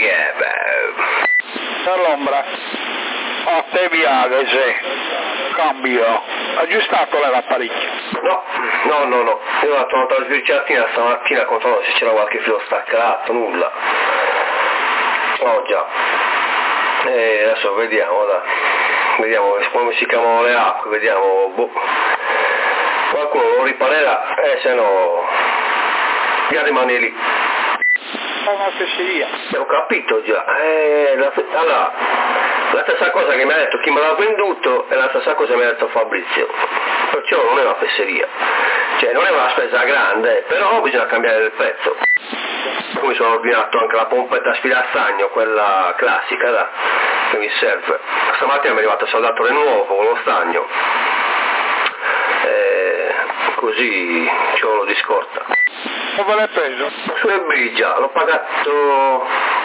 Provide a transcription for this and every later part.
che è? Per l'ombra. A te viagge. Cambio. Aggiustato l'apparecchio? No. Io ho trovato la sbirciatina stamattina controllando se c'era qualche filo staccato, nulla. Oh già. E adesso vediamo, dai. Vediamo come si chiamano le acque, vediamo, qualcuno lo riparerà, se no già rimane lì. Fa una fesseria. Ho capito già, allora, la stessa cosa che mi ha detto chi me l'ha venduto è la stessa cosa che mi ha detto Fabrizio, perciò non è una fesseria, cioè non è una spesa grande, però bisogna cambiare il pezzo. Come sono ordinato anche la pompetta sfilastagno, quella classica, che mi serve. Stamattina mi è arrivato il saldatore nuovo con lo stagno, così c'ho lo di scorta. Dove l'hai preso? Su Ebrigia, l'ho pagato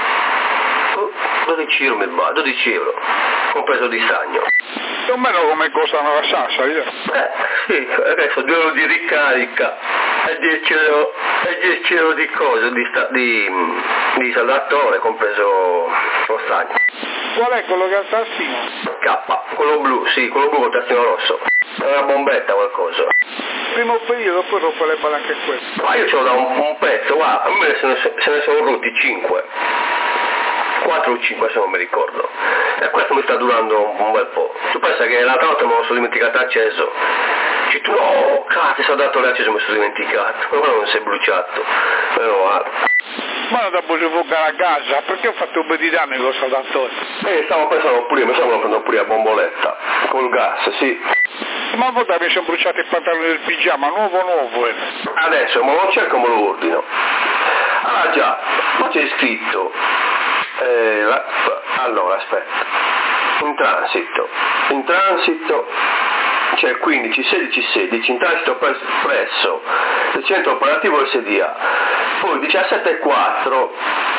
12 euro, compreso di stagno. Più o meno come costano la salsa, sì, adesso 2 euro di ricarica e 10 euro di cosa, di saldatore, compreso lo stagno. Qual è quello che ha il tastino? K, quello blu, sì, quello blu con il tastino rosso. È una bombetta qualcosa. Primo periodo, poi rompe le balle anche questo. Ma io ce l'ho da un pezzo, guarda, a me se ne sono rotti 5. 4 o 5 se non mi ricordo. E questo mi sta durando un bel po'. Tu pensa che l'altra volta me lo sono dimenticato acceso. Dici tu, no, cazzo, il saldatore acceso mi sono dimenticato. Ma non si è bruciato. Meno male. Ma non da bugiare a casa, perché ho fatto un po' di danni con il saldatore? Stavo pensando pure io, mi sa che lo prendo pure a bomboletta. Col gas, sì. Ma a volte mi sono bruciati i pantaloni del pigiama, nuovo. Adesso, ma non cerco, me lo ordino. Ah già, ma c'è scritto. Allora, aspetta. In transito c'è il 15, 16, 16, in transito presso il centro operativo SDA. Poi 17.4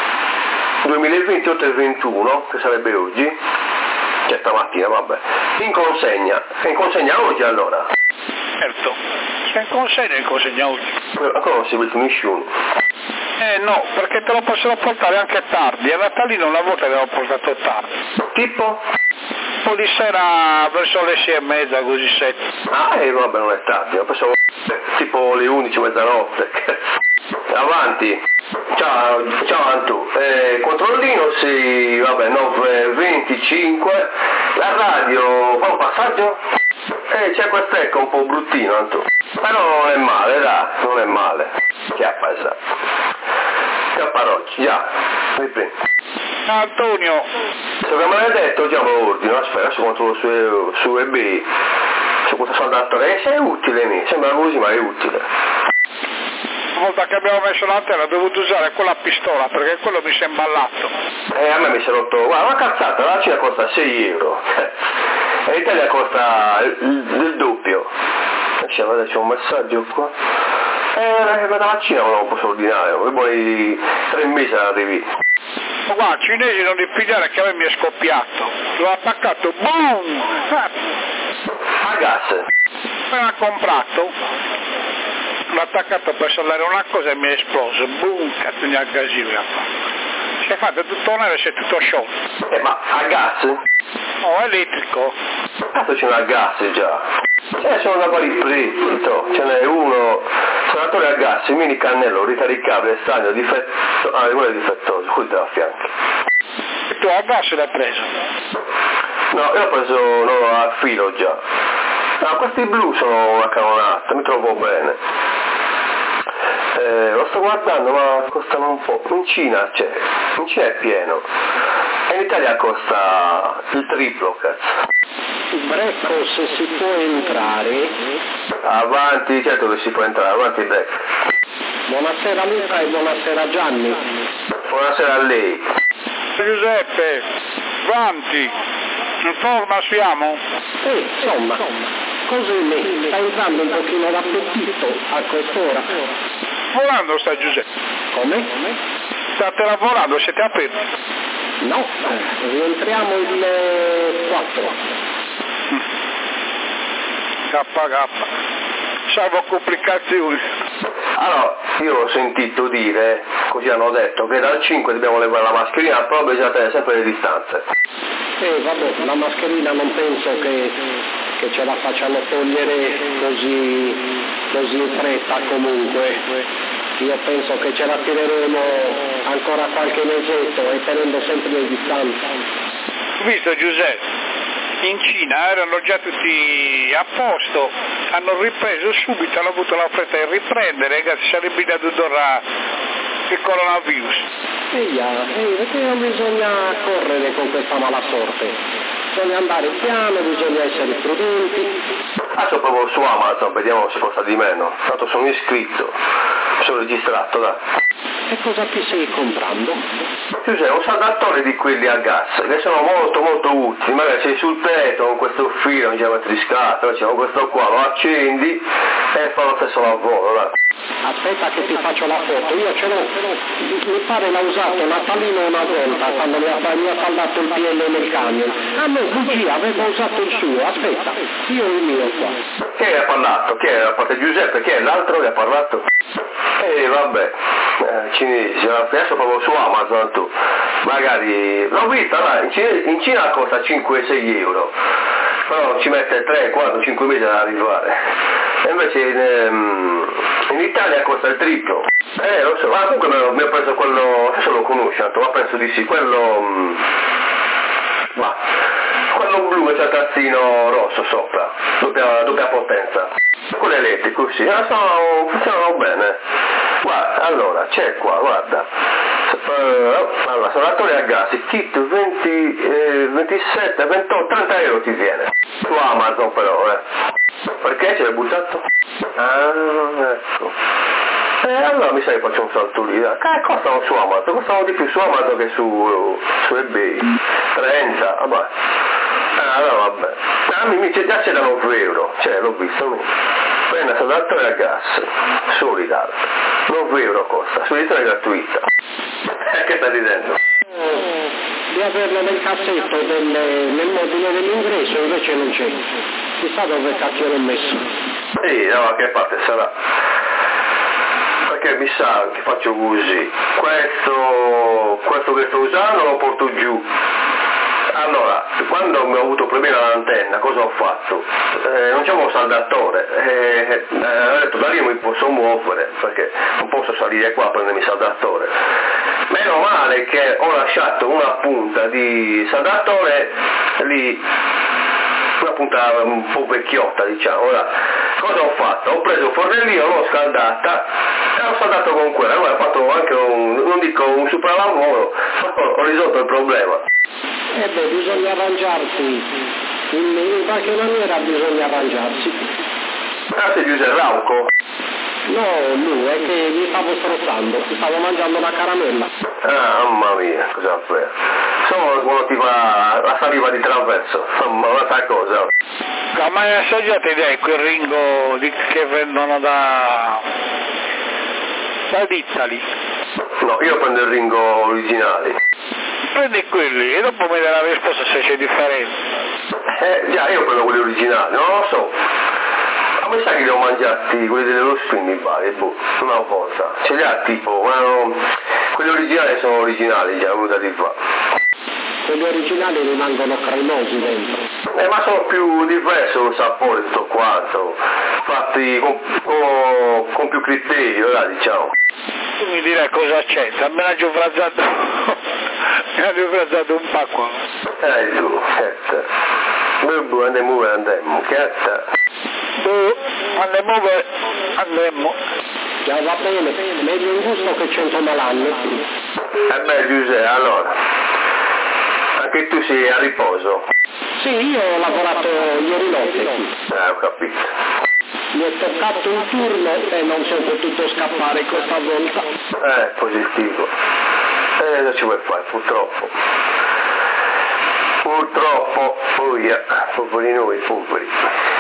2020 8 e 21, che sarebbe oggi, cioè stamattina, vabbè, in consegna. È in consegna oggi allora? Certo, se in consegna oggi. Ancora non si è visto nessuno. No, perché te lo possono portare anche tardi, a Natalino una volta l'ho portato tardi. Tipo? Un po' di sera verso le 6:30, così 7. Vabbè, non è tardi, pensavo tipo le 11, mezzanotte. Avanti. Ciao Antu. Controllino, sì, vabbè, 9:25. La radio, fa un passaggio? C'è quest'ecco un po' bruttino, Antu. Però non è male, dai, non è male. Chiappa Rocci, già, riprendi. Antonio. Se me l'hai detto già me lo ordino, aspetta, adesso controllo su eBay. Su questo saldatore, è utile, mi sembra così, ma è utile. Una volta che abbiamo messo l'antenna ho dovuto usare quella pistola perché quello mi si è imballato. A me mi si è rotto, guarda, una cazzata, la Cina costa 6 euro e l'Italia costa il doppio. C'è un messaggio qua. La Cina non lo posso ordinare, poi poi 3 mesi arrivi. Ma guarda, cinesi non li pigliare che a me mi è scoppiato. L'ho attaccato, boom! A gas? Me l'ha comprato. L'ho attaccato per salvare una cosa e mi è esploso, boom, cazzo di gasino. Si è fatto tutto nero e si è tutto sciolto. Ma a gas? No, elettrico. Cazzo c'è una gas già. Sono da vari prezzi, ce n'è uno, senatore a gas, mini cannello, ricaricabile, stagno, difetto, quello è difettoso, qui te la fianchi. E tu a gas l'hai preso? No, io ho preso a filo già. Questi blu sono una canonata, mi trovo bene. Lo sto guardando, ma costano un po'. In Cina è pieno. E in Italia costa il triplo, cazzo. Brecco, se si può entrare. Avanti, certo che si può entrare, avanti Brecco. Buonasera Luca e buonasera Gianni. Buonasera a lei. Giuseppe, avanti, in forma siamo? Sì, insomma, così mi sta entrando un pochino l'appetito a quest'ora. Volando sta Giuseppe. Come? State lavorando, siete aperti? No, rientriamo il 4. K, salvo complicazioni. Allora, io ho sentito dire così hanno detto, che dal 5 dobbiamo levare la mascherina, però bisogna tenere sempre le distanze. Vabbè, la mascherina non penso che ce la facciano togliere così in fretta comunque. Io penso che ce la tireremo ancora qualche mesetto e tenendo sempre le distanze. Visto Giuseppe, in Cina erano già tutti a posto, hanno ripreso subito, hanno avuto la fretta di riprendere, che sarebbe dato il coronavirus. Perché non bisogna correre con questa mala sorte. Bisogna andare piano, bisogna essere prudenti. Adesso provo su Amazon, vediamo se costa di meno. Tanto sono iscritto, sono registrato, dai. E cosa ti stai comprando? Giuseppe, un saldatore di quelli a gas, che sono molto molto utili. Magari sei sul tetto con questo filo, non c'è mettere di scatola, c'è questo qua, lo accendi e fa lo stesso lavoro, dai. Aspetta che ti faccio la foto, io ce l'ho, mi pare l'ha usato Natalino una volta quando mi ha saldato il PL nel camion. A me bugia, avevo usato il suo, aspetta, io ho il mio qua. Chi ha parlato? Chi è? A parte Giuseppe, chi è l'altro che ha parlato? Vabbè, cinesi, adesso proprio su Amazon tu, magari, l'ho vista, dai, in Cina costa 5-6 euro, però ci mette 3, 4, 5 mesi ad arrivare, e invece in Italia costa il triplo, lo so, ma comunque mi ho preso quello, adesso lo conosci, ma penso di sì, quello blu che c'è il tazzino rosso sopra, doppia potenza. Quello elettrico, sì, funzionano bene. Guarda, allora, c'è qua, guarda. Allora, saldatore a gas, il kit 27, 28, 30 euro ti viene. Su Amazon però, Perché ce l'hai buttato? Ah, ecco. Allora mi sa che faccio un salto lì. Costano su Amazon, costano di più su Amazon che su eBay. 30, vabbè. Allora vabbè. Già c'è da 9 euro, l'ho visto. Prenda saldatore a gas, solidale. 9 euro costa, spedizione gratuita. Che stai ridendo? Di averlo nel cassetto nel modulo dell'ingresso, invece non c'è. Chissà dove cacchio l'ho messo. No, che parte sarà? Perché mi sa che faccio così. Questo che sto usando lo porto giù. Allora, quando ho avuto problemi all'antenna, cosa ho fatto? Non c'avevo un saldatore, ho detto da lì mi posso muovere, perché non posso salire qua a prendermi il saldatore. Meno male che ho lasciato una punta di saldatore lì, una punta un po' vecchiotta, diciamo. Ora, cosa ho fatto? Ho preso il fornellino, l'ho scaldata e ho saldato con quella. Allora ho fatto anche non dico un sopralavoro, ho risolto il problema. Bisogna arrangiarsi, in qualche maniera bisogna arrangiarsi. Sei Giuseppe Rauco? No, lui, è che mi stavo strozzando, stavo mangiando una caramella. Mamma mia, cosa fai? Sono quando ti va la saliva di traverso, un'altra cosa. Ma mai assaggiate quel Ringo che vendono dall'Italy? No, io prendo il Ringo originale. Prendi quelli e dopo mi dai la risposta se c'è differenza. Già, io prendo quelli originali, non lo so. Ma mi sa che li ho mangiati quelli dello spin, mi pare, una volta. Ce li ha tipo, quelli originali sono originali, già, venuti di fa. Quelli originali rimangono cremosi dentro. Ma sono più diversi il sapore, tutto quanto. Fatti con più criterio, diciamo. Tu mi direi cosa c'è, me l'ha giufrazzato un po' qua. Tu, andiamo, andemmo. Già va bene, meglio in gusto che 100 malanni. Giuseppe, allora, anche tu sei a riposo? Sì, io ho lavorato ieri notte. Ho capito. Mi è toccato un turno e non sono potuto scappare questa volta. Positivo. Non ci vuoi fare, purtroppo. Poveri noi, poveri.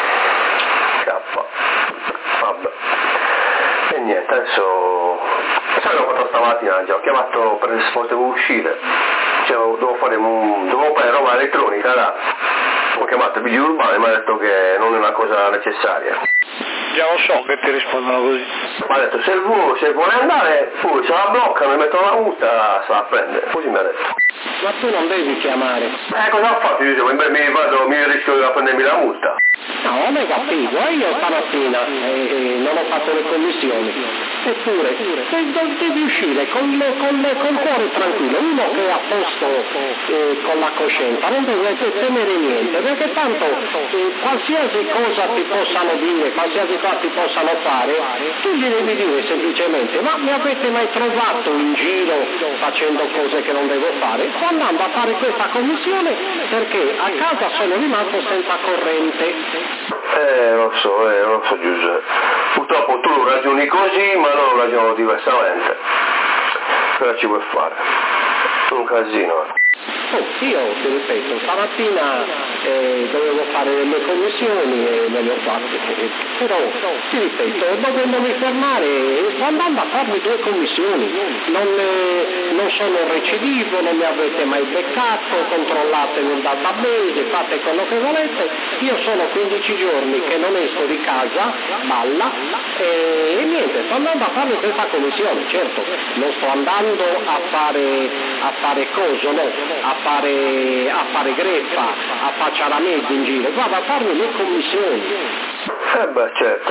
Vabbè. E niente, adesso... Sai che ho fatto stamattina già? Ho chiamato per se potevo uscire. Dovevo fare roba elettronica, là. Ho chiamato il vigile urbano e mi ha detto che non è una cosa necessaria. Già lo so che ti rispondono così. Ma ha detto, se vuole andare, poi se la bloccano e mettono la multa, se la prende. Così mi ha detto. Ma tu non devi chiamare. Cosa ho fatto? Io dicevo, mi rischio di prendermi la multa. No, è negativo, io stamattina non ho fatto le commissioni, eppure devi uscire col cuore tranquillo, uno che è a posto con la coscienza, non deve temere niente, perché tanto qualsiasi cosa ti possano dire, qualsiasi cosa ti possano fare, tu gli devi dire semplicemente, ma mi avete mai trovato in giro facendo cose che non devo fare? Sto andando a fare questa commissione perché a casa sono rimasto senza corrente. Lo so Giuseppe. Purtroppo tu ragioni così, ma non ragiono diversamente. Cosa ci puoi fare? Un casino. Io ti ripeto, stamattina dovevo fare delle commissioni e me le ho fatte, però ti ripeto, dovendomi fermare, sto andando a farmi 2 commissioni, non sono recidivo, non mi avete mai beccato, controllate nel database, fate quello che volete, io sono 15 giorni che non esco di casa, balla, e niente, sto andando a farmi questa commissione, certo, non sto andando a fare coso, no, a fare greffa, a faccia la mezza in giro, vado a farmi le commissioni. Certo.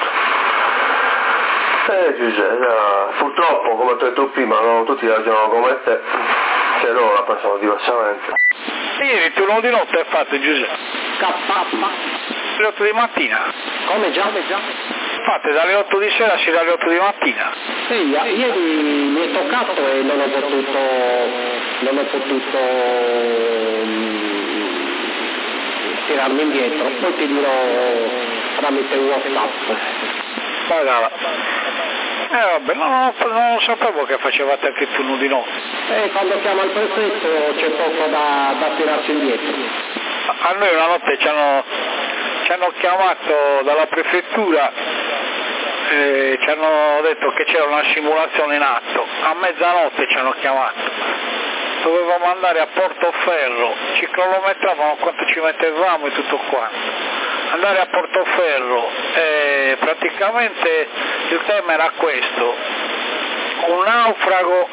Giuseppe, purtroppo come ho detto prima, non tutti ragionano come te, che loro la pensano diversamente. Ieri turno di notte hai fatto, Giuseppe? Alle 8 di mattina. Come già? Fate dalle 8 di sera fino alle 8 di mattina. Sì, ieri mi è toccato e non ho potuto tirarmi indietro, poi ti dirò tramite WhatsApp. Pagava. Vabbè, non sapevo che facevate anche il turno di notte. Quando chiama il prefetto c'è poco da tirarsi indietro. A noi una notte ci hanno chiamato dalla prefettura, ci hanno detto che c'era una simulazione in atto, a mezzanotte ci hanno chiamato, dovevamo andare a Portoferro, ci cronometravano quanto ci mettevamo e tutto quanto. Andare a Portoferro, praticamente il tema era questo, un naufrago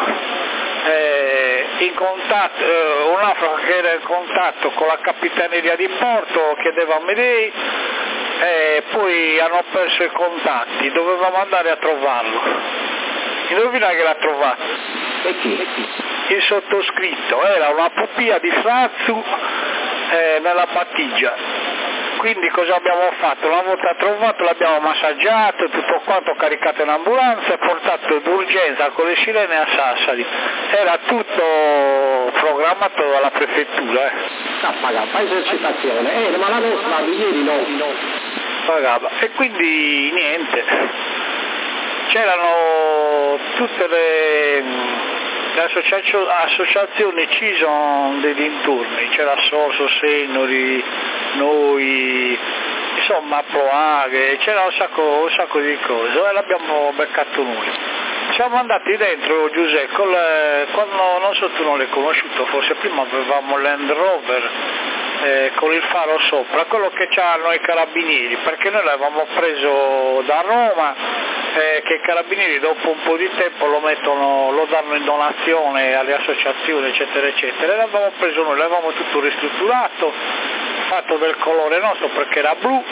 un naufrago che era in contatto con la capitaneria di porto, chiedeva a Medei, poi hanno perso i contatti, dovevamo andare a trovarlo. Indovina che l'ha trovato? E chi? Il sottoscritto, era una pupilla di Frazzu nella Pattigia. Quindi cosa abbiamo fatto? Una volta trovato l'abbiamo massaggiato, tutto quanto, caricato in ambulanza e portato d'urgenza con le sirene a Sassari. Era tutto programmato dalla prefettura. Pagava esercitazione, ma la nostra di ieri no. Pagava. E quindi niente. C'erano tutte le associazioni CISON dei dintorni, c'era Sorso, Senori, noi, insomma Proaghe, c'era un sacco di cose e l'abbiamo beccato noi. Siamo andati dentro, Giuseppe, quando non so tu non l'hai conosciuto, forse prima avevamo Land Rover con il faro sopra, quello che c'hanno i carabinieri, perché noi l'avevamo preso da Roma, che i carabinieri dopo un po' di tempo lo danno in donazione alle associazioni eccetera eccetera, e l'avevamo preso noi, l'avevamo tutto ristrutturato, fatto del colore nostro perché era blu,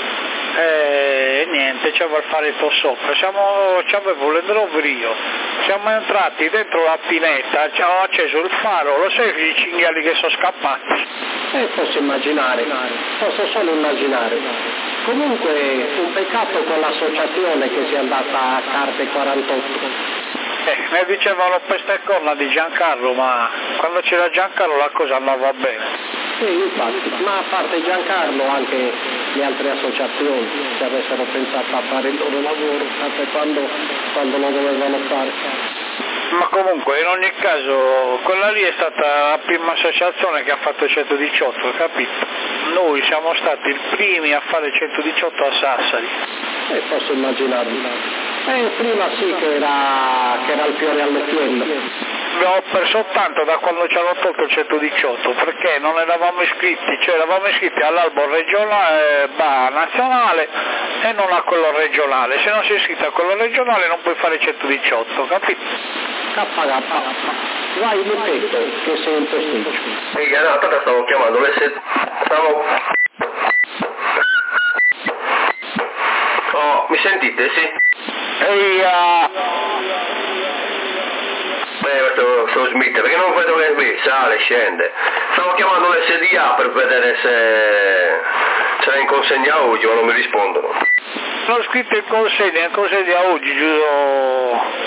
e niente, c'era il faretto sopra, c'avevo Land Rover io, siamo entrati dentro la pineta, ho acceso il faro, lo sai i cinghiali che sono scappati? Posso immaginare, posso solo immaginare. Comunque un peccato con l'associazione che sia andata a carte 48. Ne dicevano peste e corna di Giancarlo, ma quando c'era Giancarlo la cosa andava bene. Sì, infatti, ma a parte Giancarlo anche le altre associazioni, se avessero pensato a fare il loro lavoro, anche quando lo dovevano fare. Ma comunque in ogni caso quella lì è stata la prima associazione che ha fatto 118, capito? Noi siamo stati i primi a fare 118 a Sassari. Posso immaginarlo. Prima sì che era il fiore all'occhiello. abbiamo perso tanto da quando ci hanno tolto il 118, perché non eravamo iscritti, cioè eravamo iscritti all'albo regionale, nazionale e non a quello regionale. Se non sei iscritto a quello regionale non puoi fare 118, capito? Vai Lucchetto, che sei in posticcio. Sì, no, tanto stavo chiamando Oh, mi sentite, sì? Questo Smith, perché non vedo che sale, scende. Stavo chiamando l'SDA per vedere se è in consegna oggi, ma non mi rispondono. L'ho scritto in consegna oggi, giusto?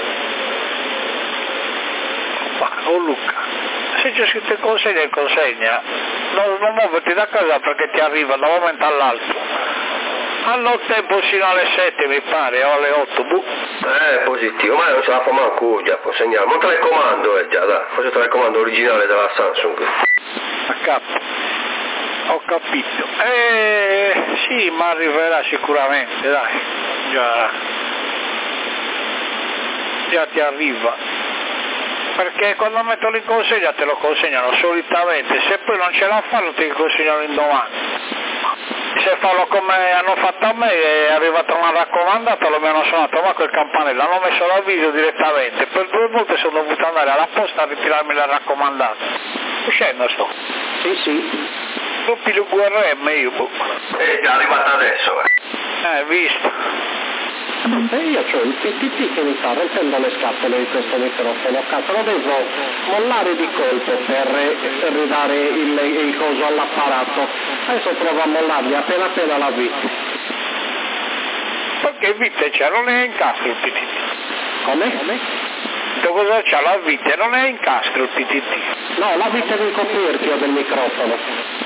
Oh Luca, se c'è scritto in consegna, non muoverti da casa perché ti arriva da un momento all'altro. Hanno tempo sino alle 7 mi pare, o alle 8, positivo, ma non ce la fa manco già, può segnare. Ma un telecomando già, dai, questo è il telecomando originale della Samsung. A capo, ho capito. Sì, ma arriverà sicuramente, dai, già ti arriva. Perché quando mettono in consegna te lo consegnano solitamente, se poi non ce la fanno ti consegnano in domani. Se fanno come hanno fatto a me, è arrivata una raccomandata, lo mi hanno suonato ma quel campanello, hanno messo l'avviso direttamente, per 2 volte sono dovuto andare alla posta a ritirarmi la raccomandata. Uscendo sto? Sì. Doppi l'URM io. È già arrivata adesso, visto. Io ho il PTT che mi sta rompendo le scatole di questo microfono, cazzo, lo devo mollare di colpo per ridare il coso all'apparato. Adesso provo a mollargli appena la vite. Perché vite c'è? Non è incastro il PTT. Come? Cosa c'ha la vite? Non è incastro il PTT. No, la vite del coperchio del microfono.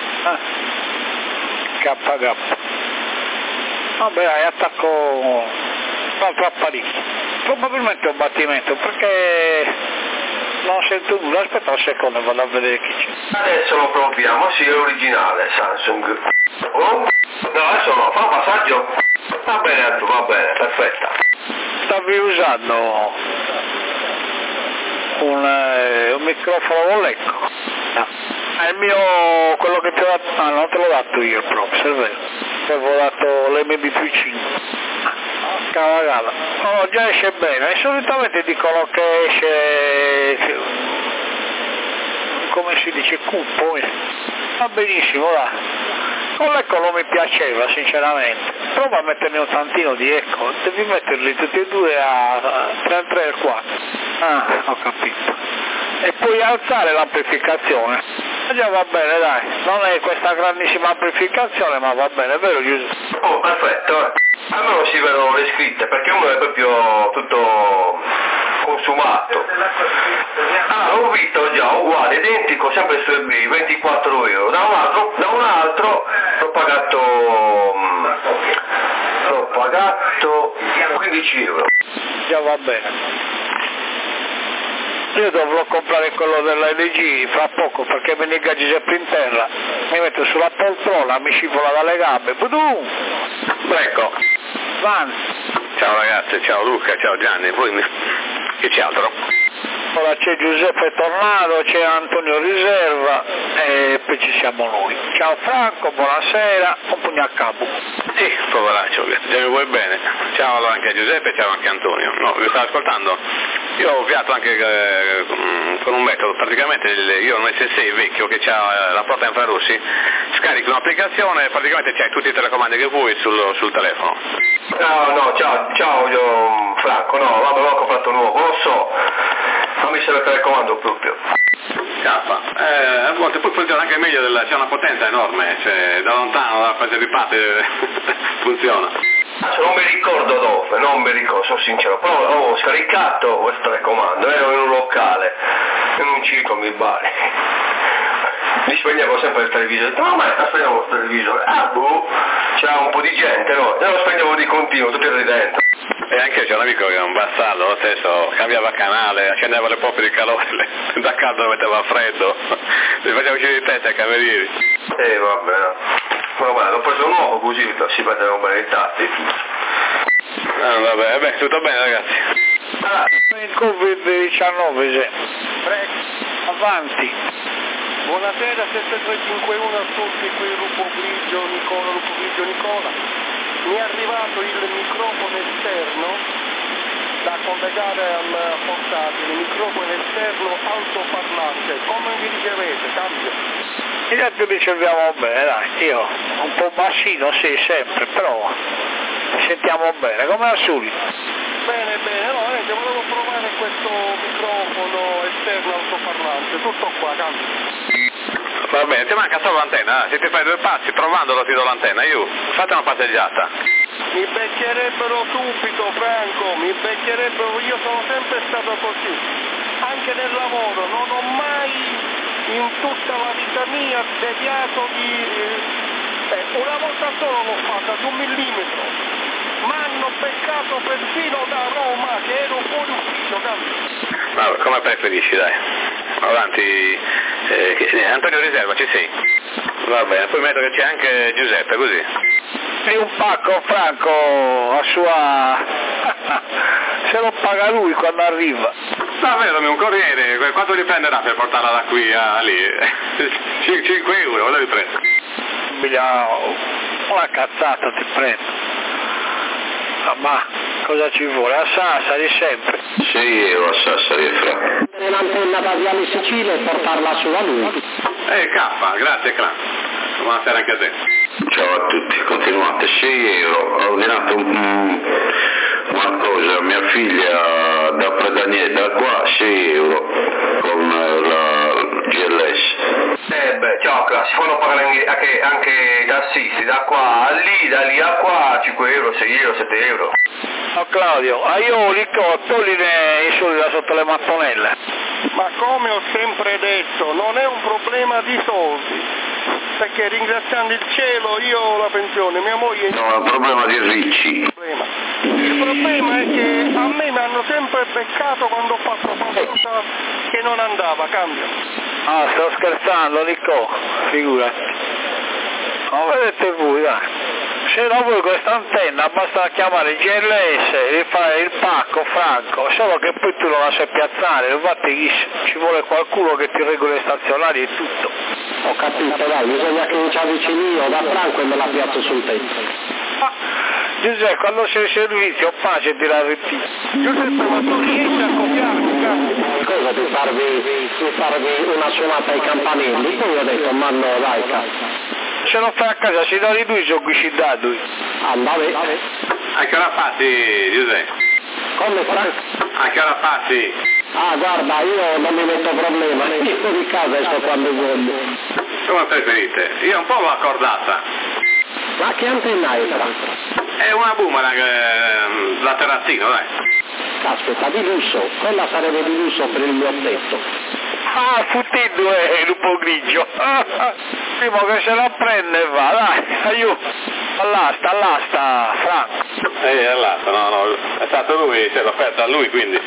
KG. Vabbè, attacco un altro apparecchio. Probabilmente un battimento, perché non sento nulla. Aspetta un secondo e vado a vedere chi c'è. Adesso lo proviamo, sì, è originale Samsung. Oh? No, adesso no, fa un passaggio. Va bene, perfetta. Stavi usando un microfono Molecco? No. È il mio, quello che ti ho dato, non te l'ho dato io il Props, è vero. Ti avevo dato l'MB35. Cavagala. No, già esce bene, e solitamente dicono che esce, come si dice, cupo. Va benissimo, dai. Con l'Eco non mi piaceva sinceramente, prova a metterne un tantino di Eco, devi metterli tutti e due tra il 3 e il 4. Ho capito. E puoi alzare l'amplificazione. Già va bene, dai, non è questa grandissima amplificazione, ma va bene, è vero Giuseppe? Oh, perfetto, almeno si vedono le scritte, perché uno è proprio tutto consumato. L'ho visto già, uguale, identico, sempre su eBay, 24 euro. Da un altro l'ho pagato 15 euro. Già va bene. Io dovrò comprare quello della LG fra poco perché mi nega Giuseppe in terra, mi metto sulla poltrona, mi scivola dalle gambe, budum! Ecco. Van. Ciao ragazzi, ciao Luca, ciao Gianni, poi che c'è altro? Ora c'è Giuseppe Tornado, c'è Antonio Riserva e poi ci siamo noi. Ciao Franco, buonasera, un pugno a capo. Sì, poveraccio, già mi vuoi bene. Ciao allora anche a Giuseppe, ciao anche a Antonio. No, vi stavo ascoltando. Io ho avviato anche con un metodo, praticamente io ho un S6 vecchio che ha la porta infrarossi, scarichi un'applicazione, praticamente c'hai tutti i telecomandi che vuoi sul telefono. No, ciao io, Franco, no, vabbè, l'ho comprato nuovo, lo so, non mi serve il telecomando proprio. A volte poi funziona anche meglio, c'è una potenza enorme, cioè da lontano, da quasi di parte funziona. Non mi ricordo dove, sono sincero, però ho scaricato questo telecomando, ero in un locale, in un circo mi pare. Mi spegnevo sempre il televisore, no ma spegnevo il televisore, c'era un po' di gente, no? E lo spegnevo di continuo, tutti ridendo. E anche c'è un amico che è un bastardo, lo stesso, cambiava canale, accendeva le pompe di calore, da caldo lo metteva a freddo, li faceva uscire di testa ai camerieri. Vabbè, no. Vabbè, l'ho preso nuovo così si vedono bene i tasti. Vabbè, tutto bene ragazzi. per il Covid-19, avanti. Buonasera, 7351 a tutti, qui Lupo Grigio Nicola. Mi è arrivato il microfono esterno da collegare al portatile, microfono esterno altoparlante. Come vi ricevete? Cambio. Io ti riceviamo bene, dai, io un po' bassino sì, sempre, però sentiamo bene, come al solito. Bene, no, volevo provare questo microfono esterno altoparlante, tutto qua, cambio. Va bene, ti manca solo l'antenna, se ti fai 2 passi provandolo ti do l'antenna, fate una passeggiata. Mi beccherebbero subito, Franco, io sono sempre stato così, anche nel lavoro, non ho mai in tutta la vita mia deviato una volta solo l'ho fatta, di 1 millimetro, ma hanno beccato perfino da Roma, che ero fuori ufficio, cambio. Vabbè, come preferisci, dai. Avanti, Antonio Riserva, ci sei? Va bene, poi metto che c'è anche Giuseppe, così. E un pacco, Franco, a sua... se lo paga lui quando arriva. Davvero, un corriere, quanto gli prenderà per portarla da qui a lì? 5 euro, cosa vi prendo? Una cazzata ti prendo. Ma cosa ci vuole? A Sassari sempre. 6 euro a Sassari e Fra. L'antenna da Viale Sicilia e portarla su a lui. K, grazie Clan. Buonasera anche a te. Ciao a tutti, continuate. 6 euro. Ho ordinato una cosa a mia figlia da Predanier, da qua 6 euro con la GLS. Ciao Cla, si fanno pagare anche i tassisti, da qua a lì, da lì a qua, 5 euro, 6 euro, 7 euro. No Claudio, io li togli i soldi da sotto le mattonelle. Ma come ho sempre detto, non è un problema di soldi, perché ringraziando il cielo io ho la pensione, mia moglie... No, è un problema di ricci. Il problema è che a me mi hanno sempre beccato quando ho fatto qualcosa che non andava, cambio. Ah, sto scherzando, Nico, figurati. Non vedete voi, dai. Se non vuoi questa antenna basta chiamare il GLS e fare il pacco, Franco, solo che poi tu non la sai piazzare, infatti ci vuole qualcuno che ti regoli le stazionarie e tutto. Ho capito, dai, bisogna che mi ci avvicini io da Franco e me la piazzo sul tetto. Giuseppe, quando sei in servizio, pace di la RT. Giuseppe, ma tu riesci a copiarmi, cazzo? Cosa di farvi una suonata ai campanelli? Poi ho detto, ma no, dai, cazzo. Se non fai a casa, si dà di lui, sono guicidati. Vabbè. A che ora passi, Giuseppe? Come Franco? A che ora passi? Guarda, io non mi metto problema, io di casa esco quando voglio. Come preferite? Io un po' l'ho accordata. Ma che antenna è, Franco? È una boomerang da terrazzino, dai. Caspita, di lusso, quella sarebbe di lusso per il mio tetto. Futtido è Lupo Grigio. Primo che se la prende va, dai, aiuto. All'asta, Franco. All'asta, no, è stato lui, se l'ho offerta a lui, quindi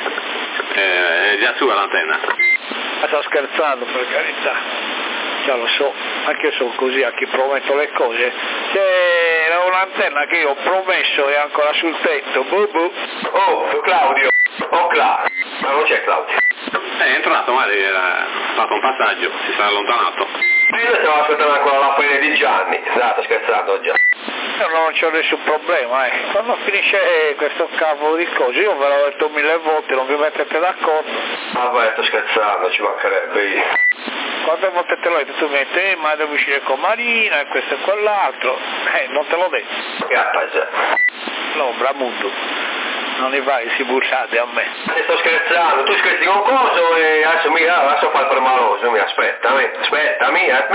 è già sua l'antenna. Ma sto scherzando, per carità. Già lo so, anche io sono così a chi prometto le cose. C'era un'antenna che io ho promesso e ancora sul tetto. Oh, Claudio. Oh, ma non c'è Claudio. È entrato, magari era fatto un passaggio, si sarà allontanato. Io stavo aspettando ancora la fine di Gianni. Sto scherzando già. Io non c'ho nessun problema, Quando finisce questo cavolo di cose, io ve l'ho detto 1000 volte, non vi mettete d'accordo. Vabbè, sto scherzando, ci mancherebbe io. Quante volte te l'ho detto, tu metti, ma devo uscire con Marina e questo e quell'altro. Non te l'ho detto. Già. No, Bramundo. Non ne vai, si bussate a me. Sto scherzando, tu scherzi con coso e adesso fa il permaloso, aspettami, aspetta.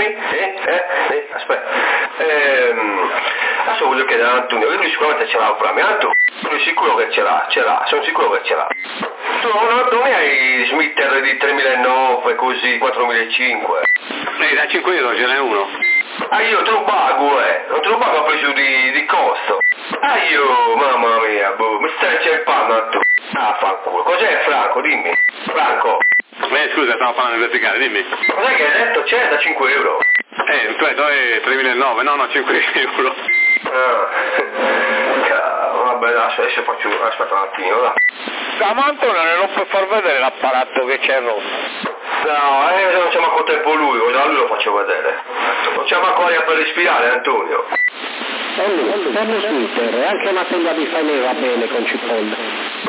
Adesso voglio chiedere a Antonio, lui sicuramente ce l'ha un premiato, lui sicuro che ce l'ha, sono sicuro che ce l'ha. Tu non hai Smitter di 3009 così, 4005? Da 5 euro ce n'è uno. Io te lo pago, non te lo pago a prezzo di costo. Io, mamma mia, mi stai inceppando a tu. Fanculo. Cos'è Franco? Dimmi. Franco. Scusa, stavo parlando in verticale, dimmi. Cos'è che hai detto? C'è da 5 euro. Tu hai detto 3.900, no, 5 euro. Vabbè, adesso aspetta un attimo, dai. Ma Antonio non puoi far vedere l'apparato che c'è rotto. No, non c'è manco tempo lui lo faccio vedere. Non c'è manco aria per respirare, Antonio. Per lo scooter, anche una teglia di fame va bene con cipolle.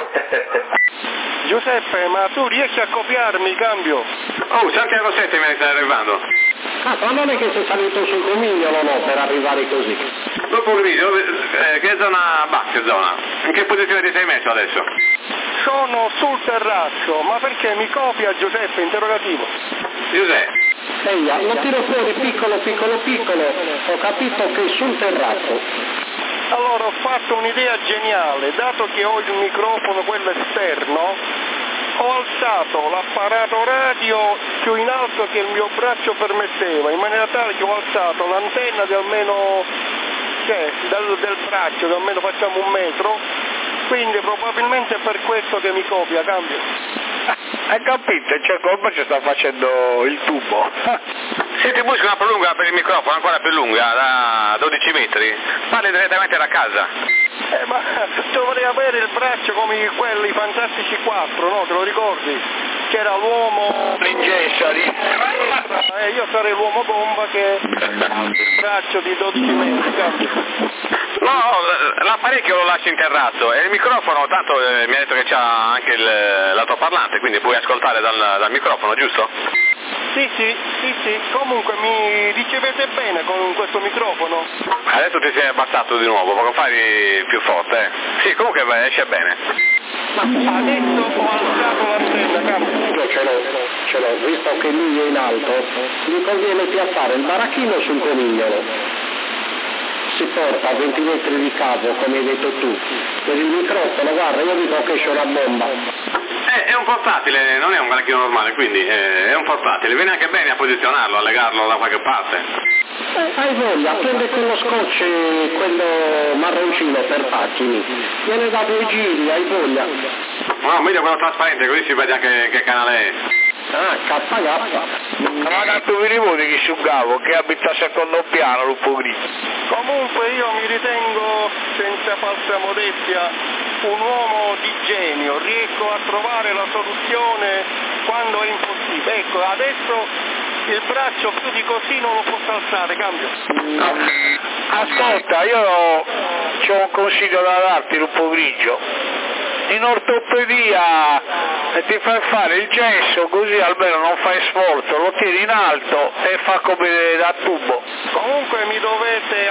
Giuseppe, ma tu riesci a copiarmi, cambio? Oh, Santiago 7 mi stai arrivando. Ma non è che sei salito sul comignolo, no, per arrivare così? Dopo Grigio, che zona che zona? In che posizione ti sei messo adesso? Sono sul terrazzo, ma perché mi copia Giuseppe? Interrogativo. Giuseppe. Eia, lo tiro fuori piccolo, ho capito che sul terrazzo. Allora ho fatto un'idea geniale, dato che ho il microfono quello esterno, ho alzato l'apparato radio più in alto che il mio braccio permetteva, in maniera tale che ho alzato l'antenna di almeno, del braccio, che almeno facciamo 1 metro, quindi probabilmente è per questo che mi copia, cambio. Hai capito? Cioè come ci sta facendo il tubo? Se ti buschi una prolunga per il microfono, ancora più lunga, da 12 metri, parli direttamente da casa. Ma dovrei avere il braccio come quelli Fantastici 4, no? Te lo ricordi? C'era l'uomo... L'ingesso lì. Io sarei l'uomo bomba che ha il braccio di 12 metri, cambio. No, l'apparecchio lo lasci in terrazzo e il microfono, tanto mi ha detto che c'ha anche l'altoparlante, quindi puoi ascoltare dal microfono, giusto? Sì, comunque mi ricevete bene con questo microfono? Adesso ti sei abbassato di nuovo, poco fa eri più forte. Sì, comunque esce bene. Ma adesso ho alzato l'antenna, cambio. Io ce l'ho, visto che lui è in alto, gli conviene piazzare il baracchino sul comignolo. Si porta a 20 metri di cavo, come hai detto tu, per il microfono, guarda, io dico che c'è una bomba. È un portatile, non è un baracchino normale, quindi è un portatile, viene anche bene a posizionarlo, a legarlo da qualche parte. Hai voglia, prende quello scotch, quello marroncino per pacchini, viene da 2 giri, hai voglia. No, meglio quello trasparente, così si vede anche che canale è. Ah, KK. Ma tanto mi ripoti che Sugavo che abita al secondo piano, Lupo Grigio. Comunque io mi ritengo, senza falsa modestia, un uomo di genio, riesco a trovare la soluzione quando è impossibile. Ecco, adesso il braccio più di così non lo posso alzare, cambio. Ascolta, io c'ho un consiglio da darti, Lupo Grigio. In ortopedia ti fai fare il gesso, così almeno non fai sforzo, lo tiri in alto e fa come da tubo. Comunque mi dovete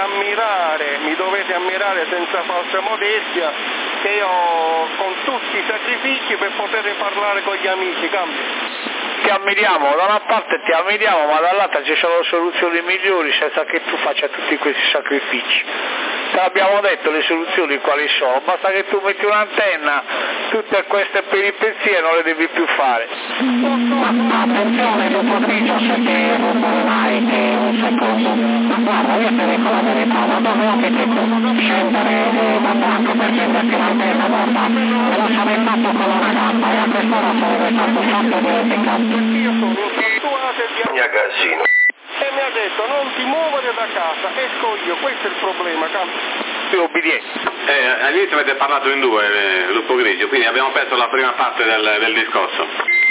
ammirare senza falsa modestia, che io con tutti i sacrifici per poter parlare con gli amici, cambio. Ti ammiriamo, da una parte ti ammiriamo, ma dall'altra ci sono soluzioni migliori senza che tu faccia tutti questi sacrifici. Te l'abbiamo detto le soluzioni quali sono, basta che tu metti un'antenna, tutte queste peripezie non le devi più fare. Attenzione, Lupo Grigio, se te non mai che un secondo. Guarda, io te dico la verità, non dovevo che te scendere da tanto per prenderti l'antenna, guarda, me lo sarei fatto con una gamba e a quest'ora sarebbe stato fatto verificato. Io sono infatuato e Mia casino. e mi ha detto non ti muovere da casa, esco io, questo è il problema, cambio. Più obbediente. All'inizio avete parlato in due, Lupo Grigio, quindi abbiamo perso la prima parte del discorso.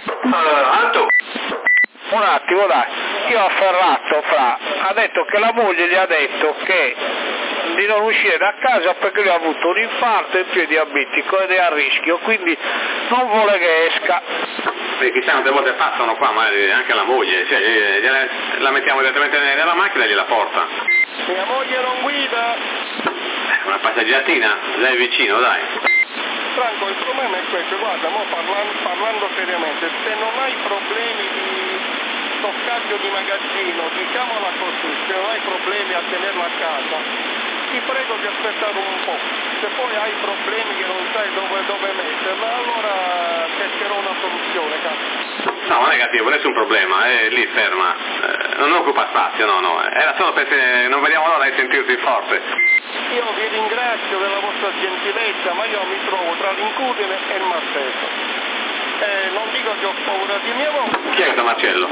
Anto. Un attimo dai, io ho afferrato ha detto che la moglie gli ha detto che di non uscire da casa perché lui ha avuto un infarto e più è diabetico ed è a rischio, quindi non vuole che esca. Perché chissà quante volte passano qua, magari anche la moglie, cioè la mettiamo direttamente nella macchina e gliela porta. Mia moglie non guida. Una passeggiatina, dai vicino, dai. Franco, il problema è questo, guarda, mo parlando seriamente, se non hai problemi di stoccaggio di magazzino, diciamola così, se non hai problemi a tenerlo a casa, ti prego di aspettare un po', se poi hai problemi che non sai dove metterla, allora cercherò una soluzione, cazzo. No, ma negativo, nessun problema, è lì ferma, non occupa spazio, no, era solo perché non vediamo l'ora di sentirti forte. Io vi ringrazio della vostra gentilezza, ma io mi trovo tra l'incudine e il martello. Non dico che ho paura di mia moglie. Chi è questo Marcello?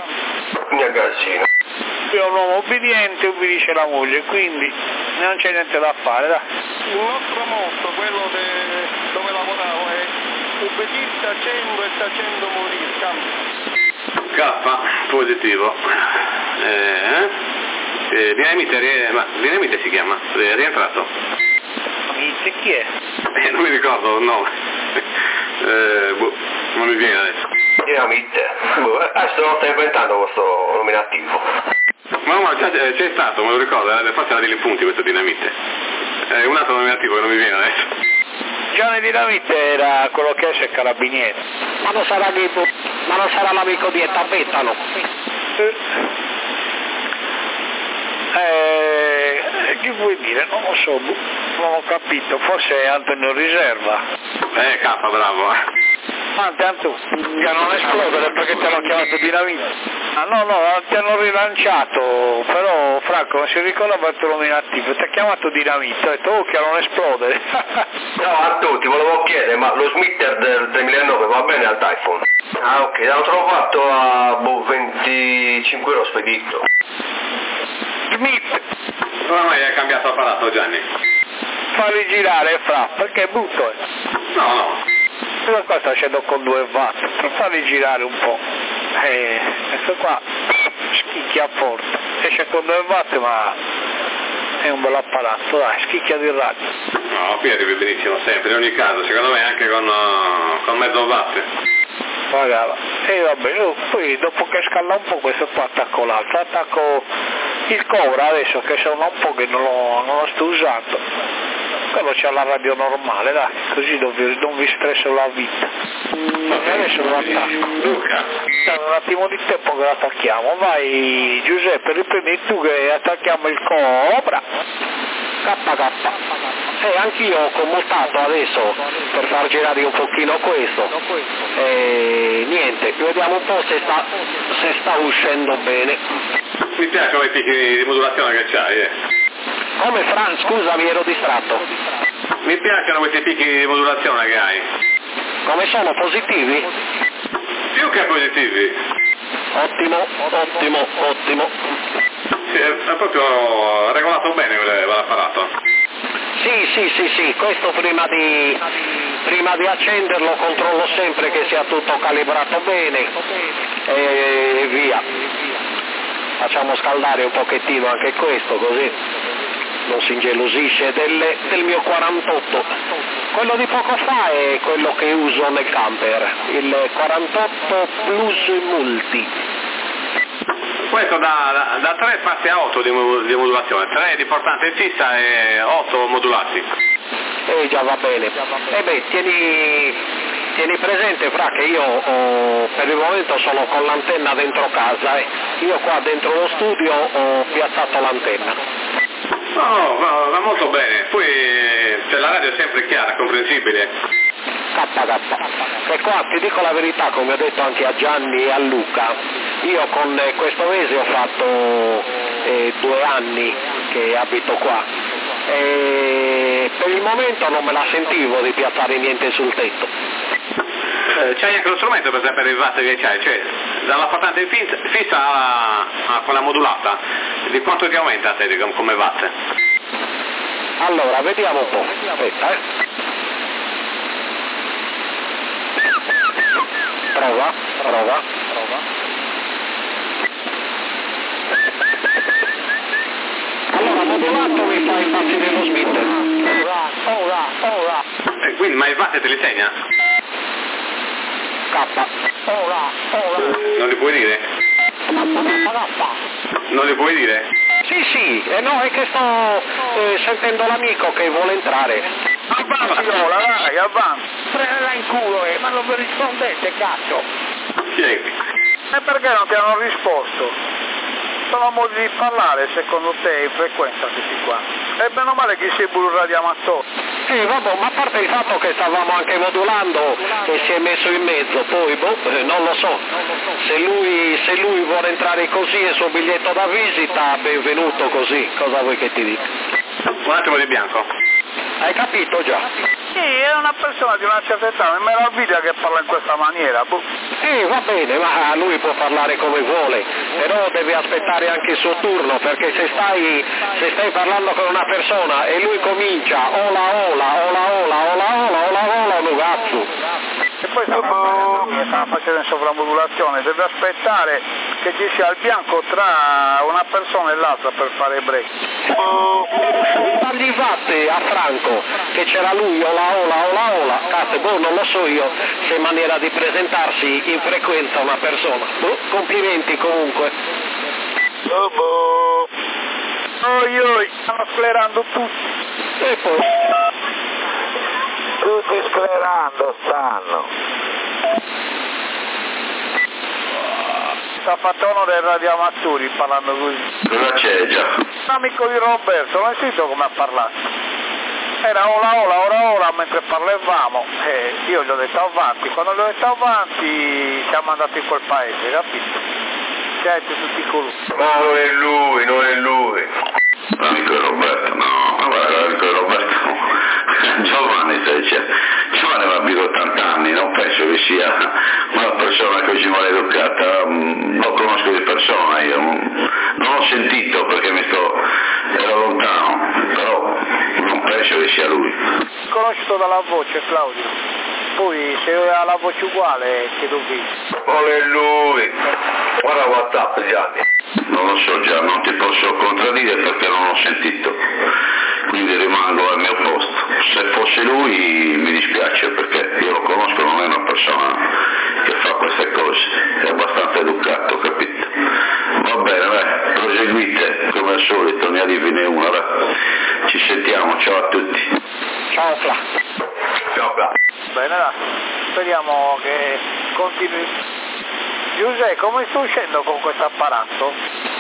Mia casino. Io è un uomo obbediente, ubbidisce la moglie, quindi non c'è niente da fare, dai. Il nostro motto, quello dove lavoravo, è ubbidir tacendo e tacendo morire, cambia. K, positivo. Dinamite si chiama, è rientrato. Dinamite chi è? Non mi ricordo il nome. Non mi viene adesso. Dinamite. Adesso non sto inventando questo nominativo. Ma già c'è stato, me lo ricordo, forse era degli punti questo Dinamite. Un altro nominativo che non mi viene adesso. Gianni Dinamite era quello che esce carabinieri. Ma non sarà l'amico di Etabettano? Che vuoi dire? Non lo so, non ho capito, forse è Antonio Riserva. K, bravo. Tanto che non esplodere perché ti hanno chiamato Dinamite. Ah no, ti hanno rilanciato, però Franco non si ricordava il tuo nominativo, ti ha chiamato Dinamite, ha detto che non esplodere. No, a tutti, volevo chiedere, ma lo Smitter del 2009 va bene al Typhoon? Ah ok, l'ho trovato a 25 euro spedito. Smith, Ormai hai cambiato apparato, Gianni. fammi girare Fra, perché è brutto. No. Questo qua sta facendo con 2 watt, fammi girare un po'. Questo qua schicchia a porta, esce con 2 watt ma è un bel apparato, dai, schicchia di radio. No, qui arrivi benissimo sempre, in ogni caso, secondo me anche con mezzo watt. Pagava. E vabbè, io poi dopo che scalla un po' questo qua attacco l'altro, attacco il Cobra adesso che sono un po' che non lo sto usando. Quello c'è la radio normale, dai, così non vi stresso la vita. E adesso lo attacco. Luca. Un attimo di tempo che lo attacchiamo. Vai Giuseppe, riprendi tu che attacchiamo il Cobra. KK. Anch'io ho commutato adesso per far girare un pochino questo. Niente, vediamo un po' se sta uscendo bene. Mi piacciono i picchi di modulazione che c'hai, Come Franz, scusami, ero distratto. Mi piacciono questi picchi di modulazione che hai. Come sono, positivi? Più che positivi. Ottimo. Sì, è proprio regolato bene quell'apparato. Sì, questo prima di accenderlo controllo sempre che sia tutto calibrato bene e via. Facciamo scaldare un pochettino anche questo così non si ingelosisce del mio 48. Quello di poco fa è quello che uso nel camper, il 48 Plus Multi. Questo da 3 passi a 8 di modulazione, 3 di portante fissa e 8 modulati. Già va bene. Tieni presente Fra che io per il momento sono con l'antenna dentro casa. Io qua dentro lo studio ho piazzato l'antenna. No, va molto bene, poi la radio è sempre chiara, comprensibile. KK. E qua ti dico la verità, come ho detto anche a Gianni e a Luca, io con questo mese ho fatto 2 anni che abito qua e per il momento non me la sentivo di piazzare niente sul tetto. C'hai anche lo strumento per sapere il watt che c'hai, cioè dalla portante fissa a quella modulata, di quanto ti aumenta a te come watt? Allora, vediamo un po'. Aspetta, Prova. Allora, modulato mi fa i passi dello Smith. Ora. Quindi, ma il watt te li segna? K. Ora. Non li puoi dire? Non li puoi dire? Sì, no, è che sto sentendo l'amico che vuole entrare. Avanti, dai, avanti. Prendela in culo, ma non vi rispondete, cazzo. Chi è? E perché non ti hanno risposto? Sono modi di parlare, secondo te, in frequenza questi qua. E meno male che sei pure un radioamatore. Vabbè, ma a parte il fatto che stavamo anche modulando e si è messo in mezzo, poi non lo so. Se lui vuole entrare così e il suo biglietto da visita, benvenuto così, cosa vuoi che ti dica? Un attimo di bianco. Hai capito già? Sì, è una persona di una certa età, mi meraviglia che parla in questa maniera. Va bene, ma lui può parlare come vuole, però deve aspettare anche il suo turno, perché se stai parlando con una persona e lui comincia ola, no cazzo. Poi stava facendo in sovramodulazione, deve aspettare che ci sia il bianco tra una persona e l'altra per fare break. Parli fatti a Franco che c'era lui, ola, cazzo, non lo so io se in maniera di presentarsi in frequenza una persona. Complimenti comunque. Oi, stanno sclerando tutti. E poi? Tutti sclerando stanno. Staffattono del radioamatori parlando così. Cosa c'è già? Un amico di Roberto, non hai sentito come ha parlato? Era ora mentre parlavamo, io gli ho detto avanti, quando gli ho detto avanti siamo andati in quel paese, capito? Siete tutti colori. Ma non è lui. L'amico di Roberto, no, ma guarda, l'amico di Roberto, Giovanni va a più 80 anni, non penso che sia una persona così maleducata, lo conosco di persona, io non ho sentito perché ero lontano, però non penso che sia lui. Conosciuto dalla voce, Claudio, poi se ha la voce uguale chiedo chi. Non è lui, guarda WhatsApp Gianni. Non lo so già, non ti posso contraddire perché non ho sentito, quindi rimango al mio posto. Se fosse lui mi dispiace perché io lo conosco, non è una persona che fa queste cose, è abbastanza educato, capito? Va bene, proseguite come al solito, ne adivine una, ci sentiamo, ciao a tutti. Ciao Fla. Ciao Fla. Bene, speriamo che continui. Giuseppe, come sto uscendo con questo apparato?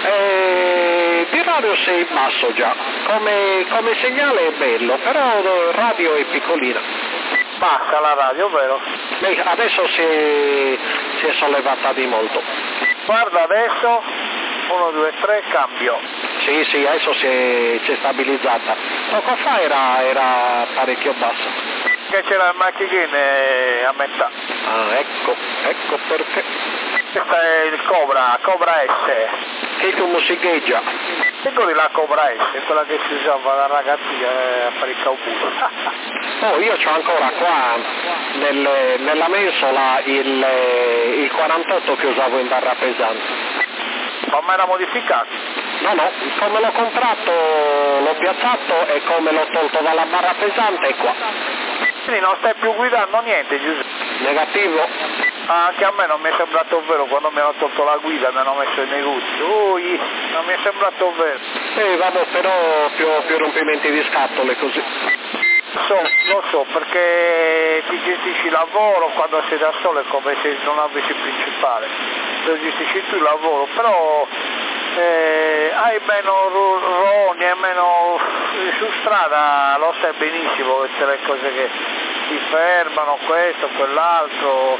Di radio sei in basso già, come segnale è bello, però il radio è piccolina. Basta la radio, vero? Beh, adesso si è sollevata di molto. Guarda adesso, 1, 2, 3, cambio. Sì, adesso si è stabilizzata. Poco fa era parecchio bassa. Che c'era il macchine a metà. Ah, ecco perché. Questo è il Cobra S. Che tu musicheggia? Ricordi la Cobra S, quella che si usava da ragazzina a fare il cowboy. Io c'ho ancora qua nella mensola il 48 che usavo in barra pesante. Ma era modificato? No, come l'ho comprato, l'ho piazzato e come l'ho tolto dalla barra pesante è qua. Quindi non stai più guidando niente, Giuseppe? Negativo. Anche a me non mi è sembrato vero quando mi hanno tolto la guida, mi hanno messo in negozio. Non mi è sembrato vero. Vabbè, però più rompimenti di scatole così. Lo so, perché ti gestisci il lavoro quando sei da solo è come se non avessi il principale. Lo gestisci tu il lavoro, però hai meno roni, hai meno su strada, lo sai benissimo, tutte le cose che ti fermano, questo, quell'altro,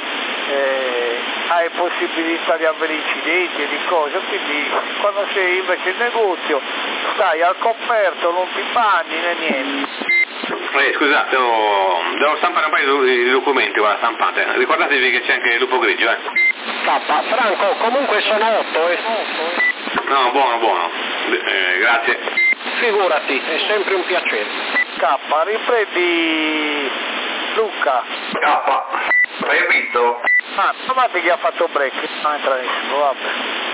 hai possibilità di avere incidenti e di cose, quindi quando sei invece in negozio stai al coperto, non ti bagni né niente. Scusate, devo stampare un paio di documenti, guarda, stampate. Ricordatevi che c'è anche il lupo grigio, Cappa, Franco, comunque sono 8, No, buono. Grazie. Figurati, è sempre un piacere. K, riprendi Luca. K, hai visto? Trovate chi ha fatto break, non entra nessuno, vabbè.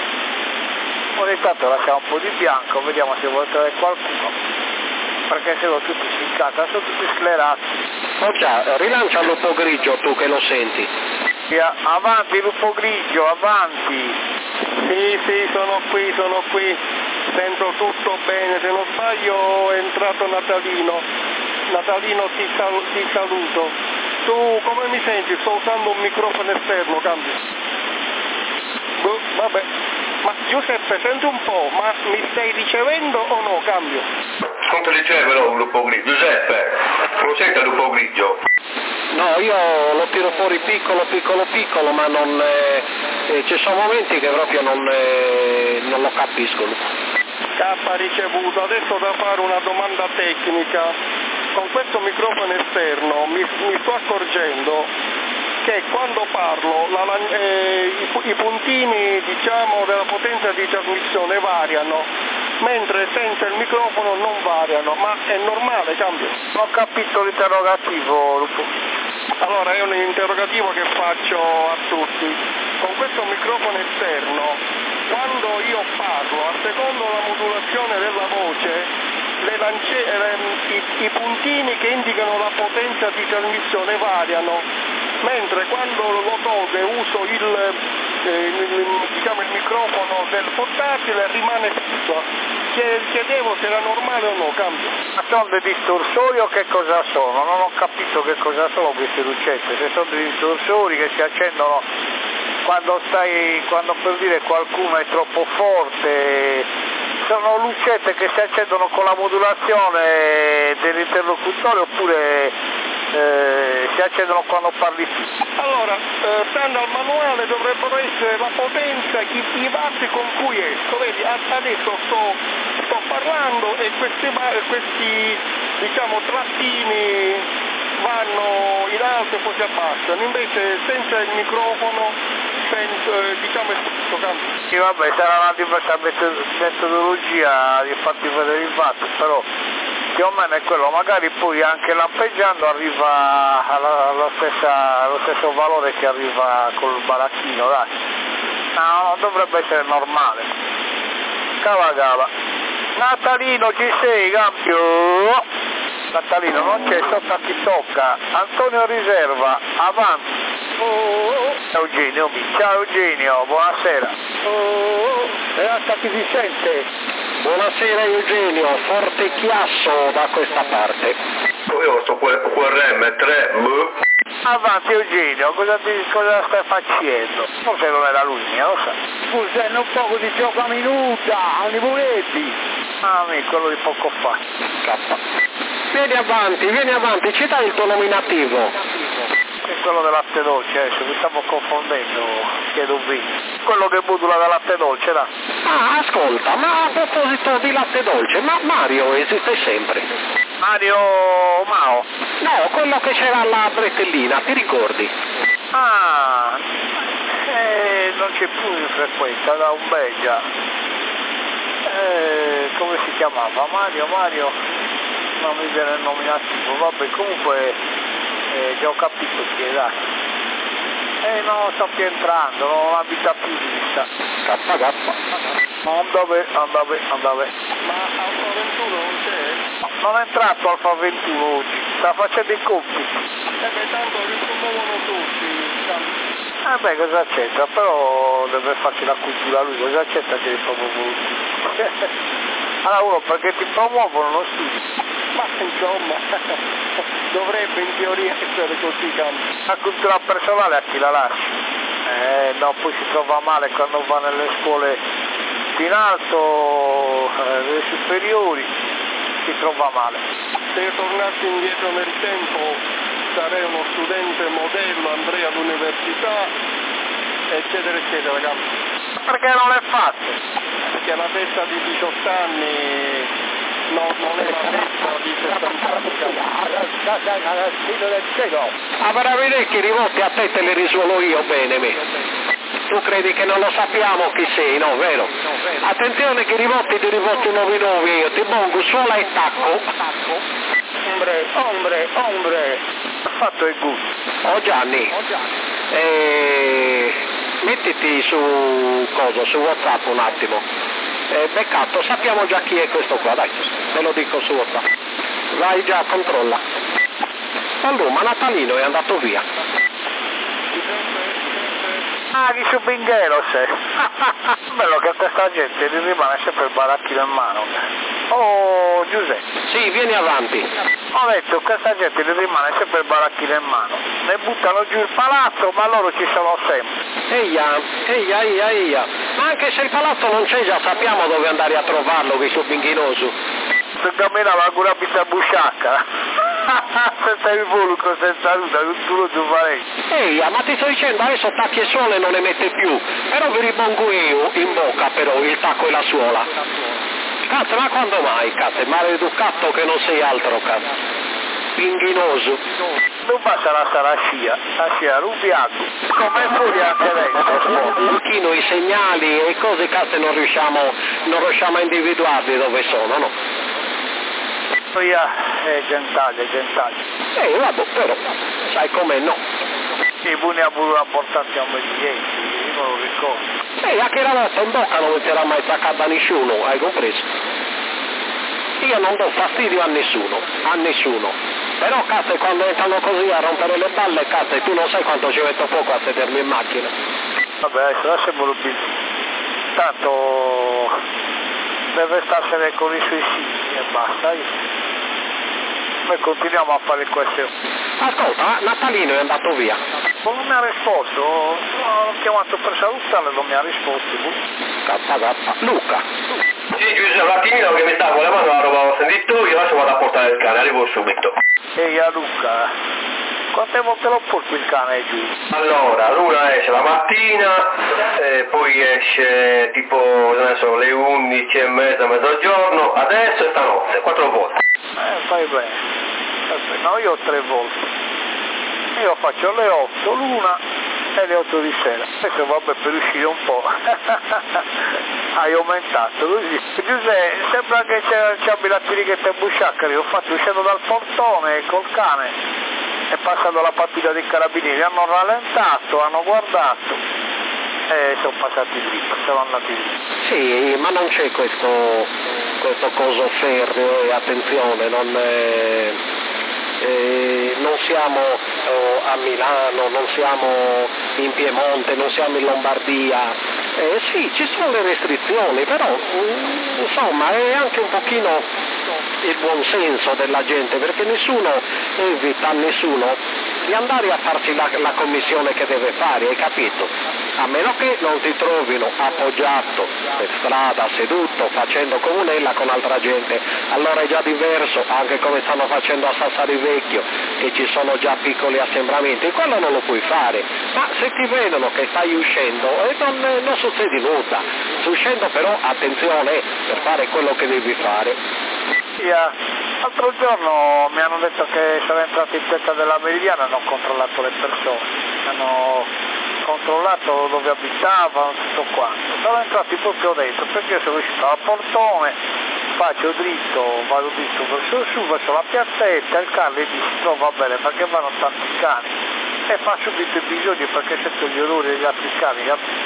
Ogni tanto lasciamo un po' di bianco, vediamo se vuole trovare qualcuno. Perché se no tutti si incazzano, sono tutti sclerati. Oh già, rilancia il lupo grigio tu che lo senti. Avanti lupo grigio, avanti. Sì, sono qui. Sento tutto bene, se non sbaglio è entrato Natalino. Natalino ti saluto. Tu come mi senti? Sto usando un microfono esterno, cambio. Vabbè. Ma Giuseppe, senti un po', ma mi stai ricevendo o no? Cambio. Non ti ricevono un lupo grigio. Giuseppe, lo senti il lupo grigio? No, io lo tiro fuori piccolo, ma non ci sono momenti che proprio non lo capiscono. K ricevuto, adesso da fare una domanda tecnica. Con questo microfono esterno mi sto accorgendo che quando parlo i puntini della potenza di trasmissione variano, mentre senza il microfono non variano, ma è normale, cambio. Ho capito l'interrogativo, Lupo. Allora è un interrogativo che faccio a tutti. Con questo microfono esterno, quando io parlo, a secondo la modulazione della voce, i puntini che indicano la potenza di trasmissione variano, mentre quando lo tolgo e uso il microfono del portatile rimane fisso. Chiedevo se era normale o no, cambio. Ma sono dei distorsori o che cosa sono? Non ho capito che cosa sono queste lucette, se sono dei distorsori che si accendono quando per dire qualcuno è troppo forte, sono lucette che si accendono con la modulazione dell'interlocutore oppure si accendono quando parli tu? Allora, stando al manuale dovrebbero essere la potenza, i watt con cui esco, vedi, adesso sto parlando e questi trattini vanno in alto e poi si abbassano, invece senza il microfono è tutto cambia. Sì, vabbè, sarà una diversa metodologia di farti vedere il watt, però più o meno è quello, magari poi anche lampeggiando arriva allo stesso valore che arriva col baracchino, dai. No, dovrebbe essere normale. Cava. Natalino, ci sei, cambio? Natalino non c'è, sotto a chi tocca. Antonio Riserva, avanti. Eugenio, ciao Eugenio, buonasera. Realtà chi si sente? Buonasera Eugenio, forte chiasso da questa parte. Io sto QRM3, Avanti Eugenio, cosa stai facendo? Forse non era lui, lo sa. Scusa, un poco di gioco minuta, ai voletti. Ah, quello di poco fa. Vieni avanti, ci dai il tuo nominativo? È quello del latte dolce, adesso mi stavo confondendo, chiedo qui. Quello che modula da latte dolce, da. Ah, ascolta, ma a proposito di latte dolce, ma Mario esiste sempre? Mario Mao? No, quello che c'era alla bretellina, ti ricordi? Ah, non c'è più in frequenza, da un bel già. Come si chiamava? Mario? Non mi viene il nominativo, vabbè, comunque già ho capito chi è, dai. No, sto più entrando, non abita più di vista. Andave. Ma Alfa 21 non c'è? Non è entrato Alfa 21 oggi, sta facendo i compiti. Tanto rispondono tutti. Cosa c'entra? Però deve farci la cultura lui, cosa c'entra che li proprio voluti? Allora uno perché ti promuovono lo studio. Ma insomma, dovrebbe in teoria essere così, la cultura personale a chi la lascia? No, poi si trova male quando va nelle scuole in alto, le superiori, si trova male. Se io tornassi indietro nel tempo sarei uno studente modello, andrei all'università, eccetera, Perché non è facile? Perché la testa di 18 anni non è la testa di 70 anni. Del cielo. Avrà vedere che rivolti a te le risuolo io bene me. Tu credi che non lo sappiamo chi sei, no, vero? Attenzione che rivolti ti rivolti nuovi io, ti pongo suola e tacco. Ombre. Fatto il gusto. Oh Gianni. Mettiti su WhatsApp un attimo. Beccato, sappiamo già chi è questo qua, dai, te lo dico su WhatsApp. Vai già, controlla. Allora, Natalino è andato via. Ah, di su Binghero sei. Bello che questa gente gli rimane sempre il baracchino in mano. Oh, Giuseppe. Sì, vieni avanti. Ho detto, questa gente gli rimane sempre il baracchino in mano. Ne buttano giù il palazzo, ma loro ci sono sempre. Eia. Ma anche se il palazzo non c'è, già sappiamo dove andare a trovarlo, che sono binghinoso. Se camminava con una pizza busciacca. Senza il voluco, senza nulla, tu lo farei. Eia, ma ti sto dicendo, adesso tacchi e suole non ne mette più. Però vi ripongo io in bocca però il tacco e la suola. Cazzo, ma quando mai, cazzo? Maleducato che non sei altro, cazzo. Pinghinoso. Non basta la scia rubiato. Come fuori anche dentro. Un pochino i segnali e cose, cazzo, non riusciamo a individuarli dove sono, no? Gentaglia. Vabbè, però, sai com'è, no? Sì, pure ha voluto portarti a un medietto, io non lo ricordo. A che ragazza in bocca non ti era mai staccato a nessuno, hai compreso? Io non do fastidio a nessuno. Però cazzo, quando entrano così a rompere le balle, cazzo, tu non sai quanto ci metto poco a sedermi in macchina. Vabbè, adesso lasciamolo più. Tanto deve starsene con i suoi figli e basta. Noi continuiamo a fare queste. Ascolta, Natalino è andato via. Non mi ha risposto, ho chiamato per salutarlo e non mi ha risposto. Luca. Sì, Giuseppe, un attimino che mi sta con la mano la roba ho sentito, io adesso vado a portare il cane, arrivo subito. Ehi Luca, quante volte lo porto il cane giù? Allora, l'una esce la mattina, poi esce tipo adesso le 11:30, mezzogiorno, adesso e stanotte, 4 volte. Fai bene. No, io ho 3 volte. Io faccio le 8 l'una e le 8 di sera. Adesso vabbè, per uscire un po'. Hai aumentato così. Giuseppe, sembra che c'è la tirichetta e busciacca. Ho fatto uscendo dal portone col cane. È passato la pattuglia dei carabinieri. Hanno rallentato, hanno guardato e sono passati lì, sono andati lì. Sì, ma non c'è questo coso ferreo e attenzione, non siamo a Milano, non siamo in Piemonte, non siamo in Lombardia. Sì, ci sono le restrizioni, però insomma è anche un pochino il buon senso della gente, perché nessuno evita a nessuno di andare a farsi la commissione che deve fare, hai capito? A meno che non ti trovino appoggiato per strada, seduto, facendo comunella con altra gente, allora è già diverso, anche come stanno facendo a Sassari Vecchio, che ci sono già piccoli assembramenti, quello non lo puoi fare, ma se ti vedono che stai uscendo non succede nulla, stai uscendo però attenzione per fare quello che devi fare. L'altro giorno mi hanno detto che sono entrati in testa della Meridiana e hanno controllato le persone, hanno controllato dove abitavano, tutto quanto. Sono entrati proprio dentro perché io sono uscito dal portone, faccio dritto, vado dritto verso su, verso la piazzetta, il cane gli dice no va bene perché vanno tanti cani e fa subito i bisogni perché sento gli odori degli altri cani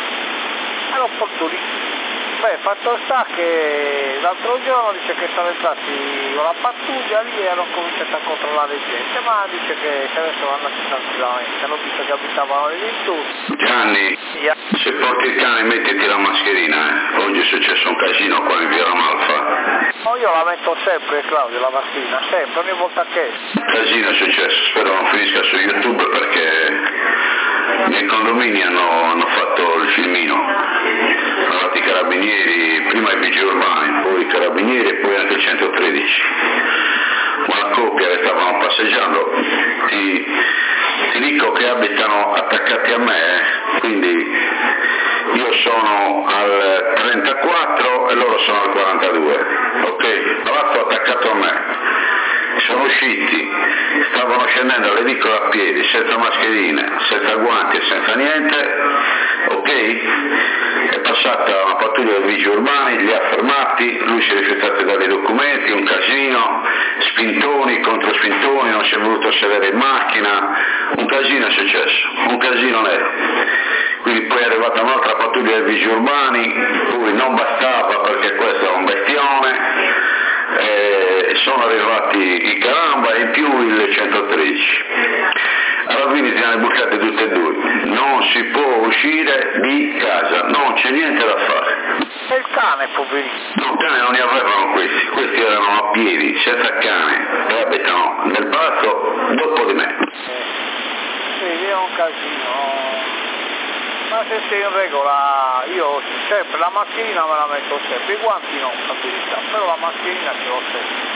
e lo porto lì. Beh, fatto sta che l'altro giorno dice che sono entrati con la pattuglia lì e hanno cominciato a controllare gente, ma dice che adesso vanno andati tranquillamente, hanno visto che abitavano lì dintorno. Gianni, se porti il cane mettiti la mascherina, oggi è successo un casino qua in via Ramalfa. No, io la metto sempre Claudio la mascherina, sempre, ogni volta che... Casino è successo, spero non finisca su YouTube perché i miei condomini hanno fatto il filmino. Sono andati i carabinieri, prima i vigili urbani, poi i carabinieri e poi anche il 113. Una coppia che stavano passeggiando, ti dico che abitano attaccati a me, quindi io sono al 34 e loro sono al 42, ok? L'altro attaccato a me. Sono usciti, stavano scendendo all'edicola a piedi, senza mascherine, senza guanti e senza niente, ok? È passata una pattuglia dei vigili urbani, li ha fermati, lui si è rifiutato di dare i documenti, un casino, spintoni contro spintoni, non si è voluto sedere in macchina, un casino è successo, un casino nero. Quindi poi è arrivata un'altra pattuglia dei vigili urbani, cui non bastava perché questo è un bestione, sono arrivati i caramba e in più il 113. Alla fine si hanno bucate tutte e due, non si può uscire di casa, non c'è niente da fare. E il cane, poverino? No, il cane non ne avevano questi erano a piedi, senza cane, e abitano nel palazzo dopo di me. Sì, è un casino. Ma se sei in regola, io sempre la mascherina me la metto sempre, i guanti no, capacità, però la mascherina ce l'ho sempre.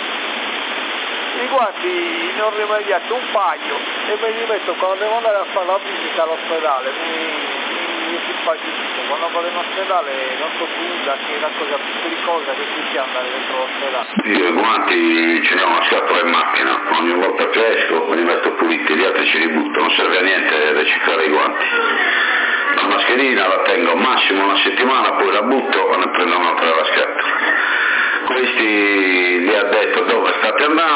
I guanti ne ho rimediati un paio e me li metto quando devo andare a fare la visita all'ospedale, mi simpatizzo, quando vado in ospedale non so più che è la cosa più pericolosa che ci sia andare dentro l'ospedale. Io i guanti ce ne ho una scatola in macchina, ogni volta che esco li metto puliti, gli altri ci ributto, non serve a niente riciclare i guanti. La mascherina la tengo massimo una settimana, poi la butto e ne prendo un'altra dalla scatola. Questi gli ha detto dove state andando,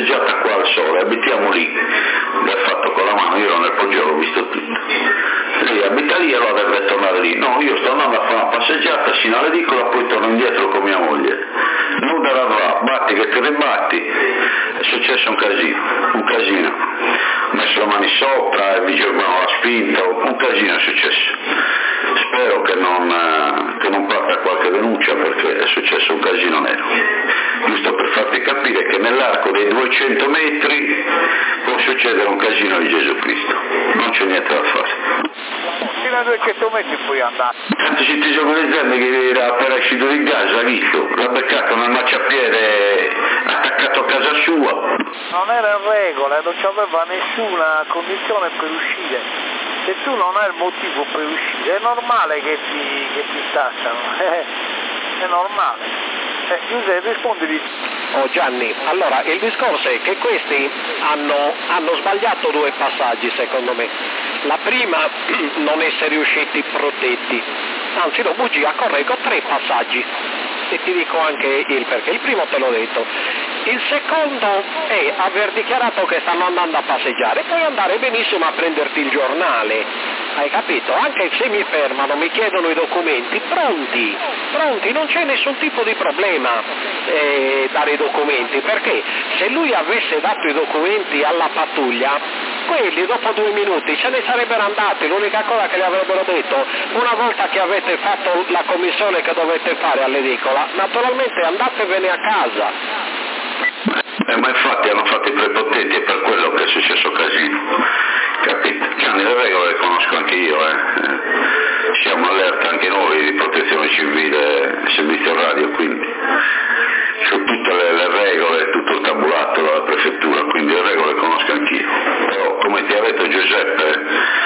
passeggiata qua al sole, abitiamo lì, mi ha fatto con la mano, io nel Poggio l'ho visto tutto. Lei abita lì e allora deve tornare lì. No, io sto andando a fare una passeggiata sino all'edicola, poi torno indietro con mia moglie. Nuda la va, batti che ti ribatti. È successo un casino. Ho messo le mani sopra, il vigilano l'ha spinto, un casino è successo. Spero che non parta qualche denuncia perché è successo un casino nero. Giusto per farti capire che nell'arco dei 200 metri può succedere un casino di Gesù Cristo. Non c'è niente da fare. Fino a 200 metri puoi andare. Tanto si ti organizzando che era appena uscito di casa, ha visto? L'ha beccato nel marciapiede attaccato a casa sua. Non era in regola, non c'aveva nessuna condizione per uscire. Se tu non hai il motivo per uscire è normale che ti stassano, è normale. Giuseppe, rispondili. Gianni, allora il discorso è che questi hanno sbagliato due passaggi secondo me. La prima, non essere riusciti protetti, anzi no, bugia, correggo, 3 passaggi e ti dico anche il perché. Il primo te l'ho detto, il secondo è aver dichiarato che stanno andando a passeggiare, puoi andare benissimo a prenderti il giornale, hai capito? Anche se mi fermano, mi chiedono i documenti, pronti, non c'è nessun tipo di problema dare i documenti, perché se lui avesse dato i documenti alla pattuglia, quelli dopo 2 minuti se ne sarebbero andati. L'unica cosa che gli avrebbero detto, una volta che avete fatto la commissione che dovete fare all'edicola, naturalmente andatevene a casa. Ma infatti hanno fatto i prepotenti, è per quello che è successo casino, capito? Gianni, le regole le conosco anche io, siamo allerta anche noi di protezione civile e servizio radio, quindi su tutte le regole, tutto il tabulato dalla prefettura, quindi le regole le conosco anch'io. Però come ti ha detto Giuseppe,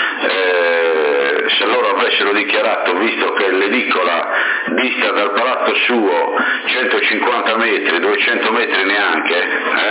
se loro avessero dichiarato, visto che l'edicola dista dal palazzo suo 150 metri, 200 metri neanche,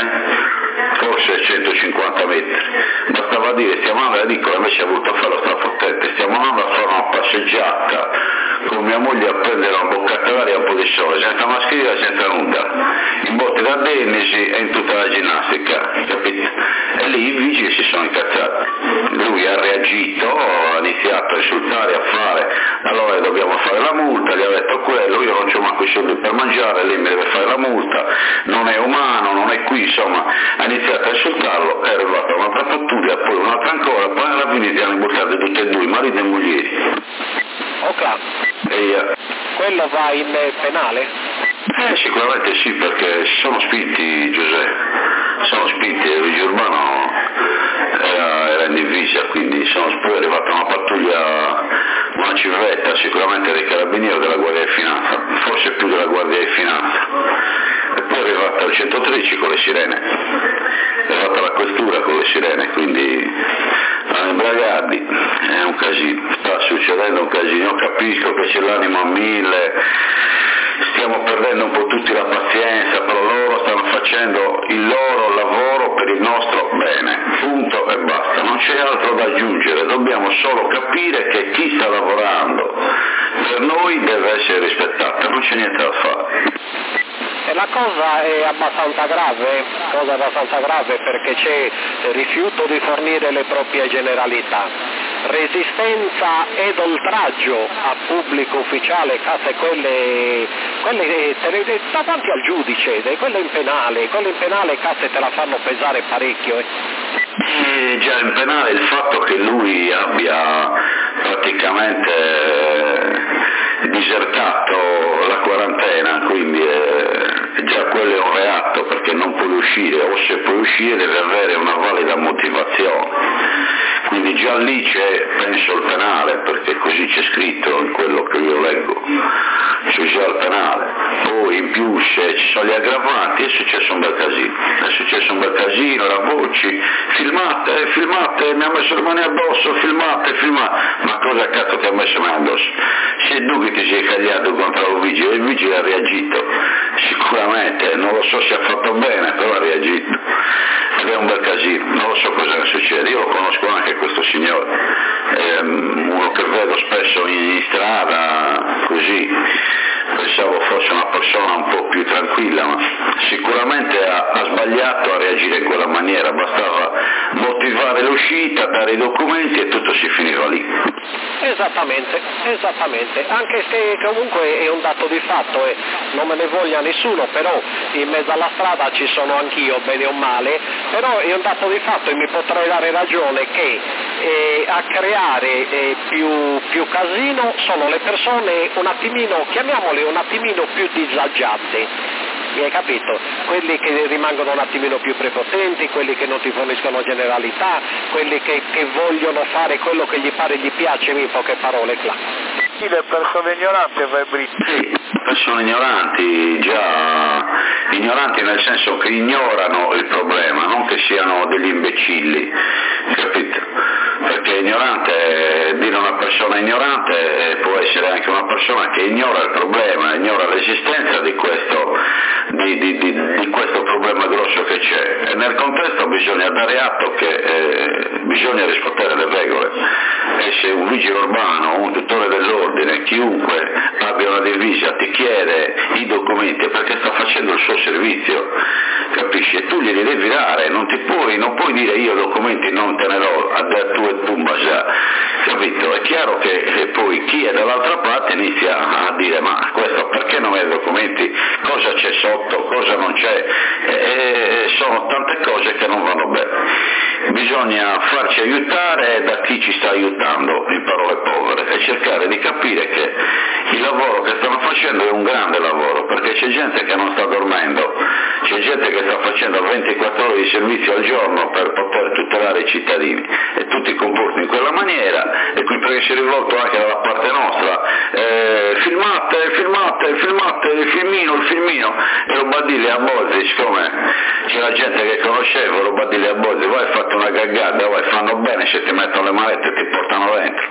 forse 150 metri, bastava dire stiamo andando all'edicola, invece ha voluto fare lo strafottente, stiamo andando a fare una passeggiata con mia moglie a prendere una boccata d'aria e un po' di sole, senza mascherina, senza nulla, in botte da Denisi e in tutta la ginnastica, capito? E lì i vigili si sono incazzati, lui ha reagito, ha iniziato a insultare, a fare, allora dobbiamo fare la multa, gli ha detto quello, io non c'ho manco i soldi per mangiare, lei mi deve fare la multa, non è umano, non è qui, insomma, ha iniziato a insultarlo, è arrivata un'altra pattuglia, poi un'altra ancora, poi alla fine ti hanno buttati tutti e due, marito e moglie. Ok. Quello va in penale? Sicuramente sì, perché si sono spinti, Giuseppe, il vigile urbano era in divisa, quindi poi è arrivata una pattuglia, una civetta, sicuramente dei carabinieri o della Guardia di Finanza, forse più della Guardia di Finanza, e poi è arrivata il 113 con le sirene, è arrivata la questura con le sirene, quindi hanno imbragati, è un casino, sta succedendo un casino, io capisco che c'è l'animo a 1000, stiamo perdendo un po' tutti la pazienza, però loro stanno facendo il loro lavoro per il nostro bene, punto e basta, non c'è altro da aggiungere, dobbiamo solo capire che chi sta lavorando per noi deve essere rispettato, non c'è niente da fare. E la cosa è abbastanza grave perché c'è rifiuto di fornire le proprie generalità, resistenza ed oltraggio a pubblico ufficiale, case quelle davanti al giudice, quelle in penale case te la fanno pesare parecchio. Già in penale il fatto che lui abbia praticamente disertato la quarantena, quindi già quello è un reato perché non puoi uscire, o se puoi uscire deve avere una valida motivazione, quindi già lì c'è, penso, il penale, perché così c'è scritto in quello che io leggo, c'è già il penale. Poi in più se ci sono gli aggravanti è successo un bel casino, la voci, filmate, mi ha messo le mani addosso, filmate, ma cosa cazzo ti ha messo le mani addosso? Se tu che ti sei cagliato contro il vigile ha reagito, sicuramente, non lo so se ha fatto bene, però ha reagito, ed è un bel casino, non lo so cosa succede, io lo conosco anche questo signore, uno che vedo spesso in strada, così, pensavo fosse una persona un po' più tranquilla, ma sicuramente ha sbagliato, ha reagito agire in quella maniera, bastava motivare l'uscita, dare i documenti e tutto si finiva lì. Esattamente, anche se comunque è un dato di fatto e non me ne voglia nessuno, però in mezzo alla strada ci sono anch'io, bene o male, però è un dato di fatto e mi potrei dare ragione che a creare più casino sono le persone un attimino, chiamiamole un attimino più disagiate. Mi hai capito? Quelli che rimangono un attimino più prepotenti, quelli che non ti forniscono generalità, quelli che vogliono fare quello che gli pare gli piace, in poche parole, Sì, le persone ignoranti, Fabrizio. Sì, persone ignoranti, già ignoranti nel senso che ignorano il problema, non che siano degli imbecilli, capito? Perché ignorante, dire una persona ignorante può essere anche una persona che ignora il problema, ignora l'esistenza di questo problema grosso che c'è, e nel contesto bisogna dare atto che bisogna rispettare le regole, e se un vigile urbano, un tutore dell'ordine, chiunque abbia una divisa ti chiede i documenti perché sta facendo il suo servizio, capisci? E tu glieli devi dare, non puoi dire io documenti non te ne do, a tu e tu già, capito? È chiaro che poi chi è dall'altra parte inizia a dire ma questo perché non ha i documenti, cosa c'è sotto, cosa non c'è, sono tante cose che non vanno bene. Bisogna farci aiutare da chi ci sta aiutando, in parole povere, e cercare di capire che il lavoro che stanno facendo è un grande lavoro, perché c'è gente che non sta dormendo, c'è gente che sta facendo 24 ore di servizio al giorno per poter tutelare i cittadini, e tu ti comporti in quella maniera, e qui perché si è rivolto anche dalla parte nostra, filmate, il filmino, e Robadilli a Bozzi, siccome c'era gente che conoscevo, Robadilli a Bozzi, vai fate una gaggada, vai, fanno bene se ti mettono le manette e ti portano dentro.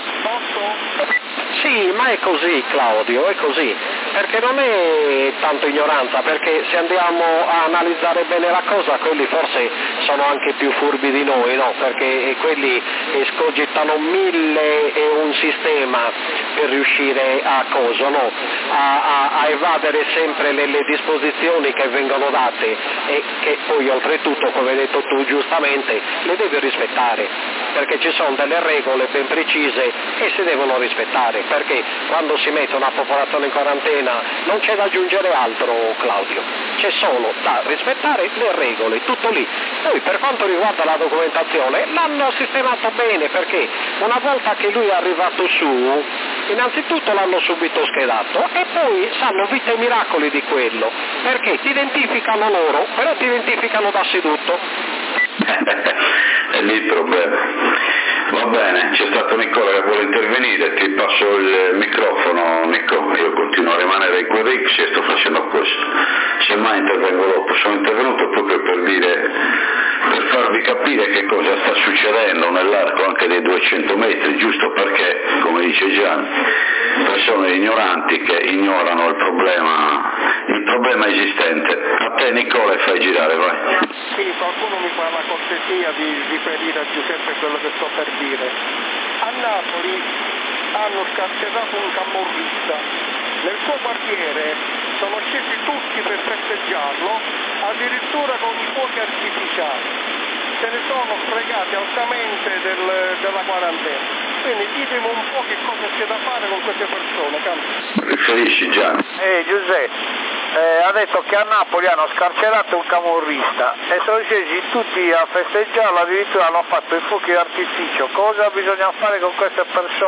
Sì, ma è così Claudio, è così, perché non è tanto ignoranza, perché se andiamo a analizzare bene la cosa, quelli forse sono anche più furbi di noi, no? Perché quelli escogitano 1001 sistema per riuscire a cosa, no? A evadere sempre le disposizioni che vengono date e che poi oltretutto, come hai detto tu giustamente, le devi rispettare, perché ci sono delle regole ben precise e si devono rispettare, perché quando si mette una popolazione in quarantena non c'è da aggiungere altro, Claudio, c'è solo da rispettare le regole, tutto lì. Poi per quanto riguarda la documentazione l'hanno sistemato bene, perché una volta che lui è arrivato su, innanzitutto l'hanno subito schedato e poi sanno vita e miracoli di quello, perché ti identificano loro, però ti identificano da seduto. È lì il problema. Va bene, c'è stato Nicola che vuole intervenire, ti passo il microfono Nico, io continuo a rimanere in quel Rix e sto facendo così, semmai intervengo dopo, sono intervenuto proprio per farvi capire che cosa sta succedendo nell'arco anche dei 200 metri, giusto perché, come dice Gianni, persone ignoranti che ignorano il problema esistente. A te Nicola fai girare, vai. Sì, qualcuno mi fa la cortesia di riferire a Giuseppe quello che sto per dire. A Napoli hanno scarcerato un camorrista, nel suo quartiere sono scesi tutti per festeggiarlo, addirittura con i fuochi artificiali. Se ne sono fregati altamente della quarantena. Quindi ditemi un po' che cosa c'è da fare con queste persone, Riferisci già. Giuseppe, ha detto che a Napoli hanno scarcerato un camorrista e sono scesi tutti a festeggiarlo, addirittura hanno fatto i fuochi d'artificio. Cosa bisogna fare con queste persone?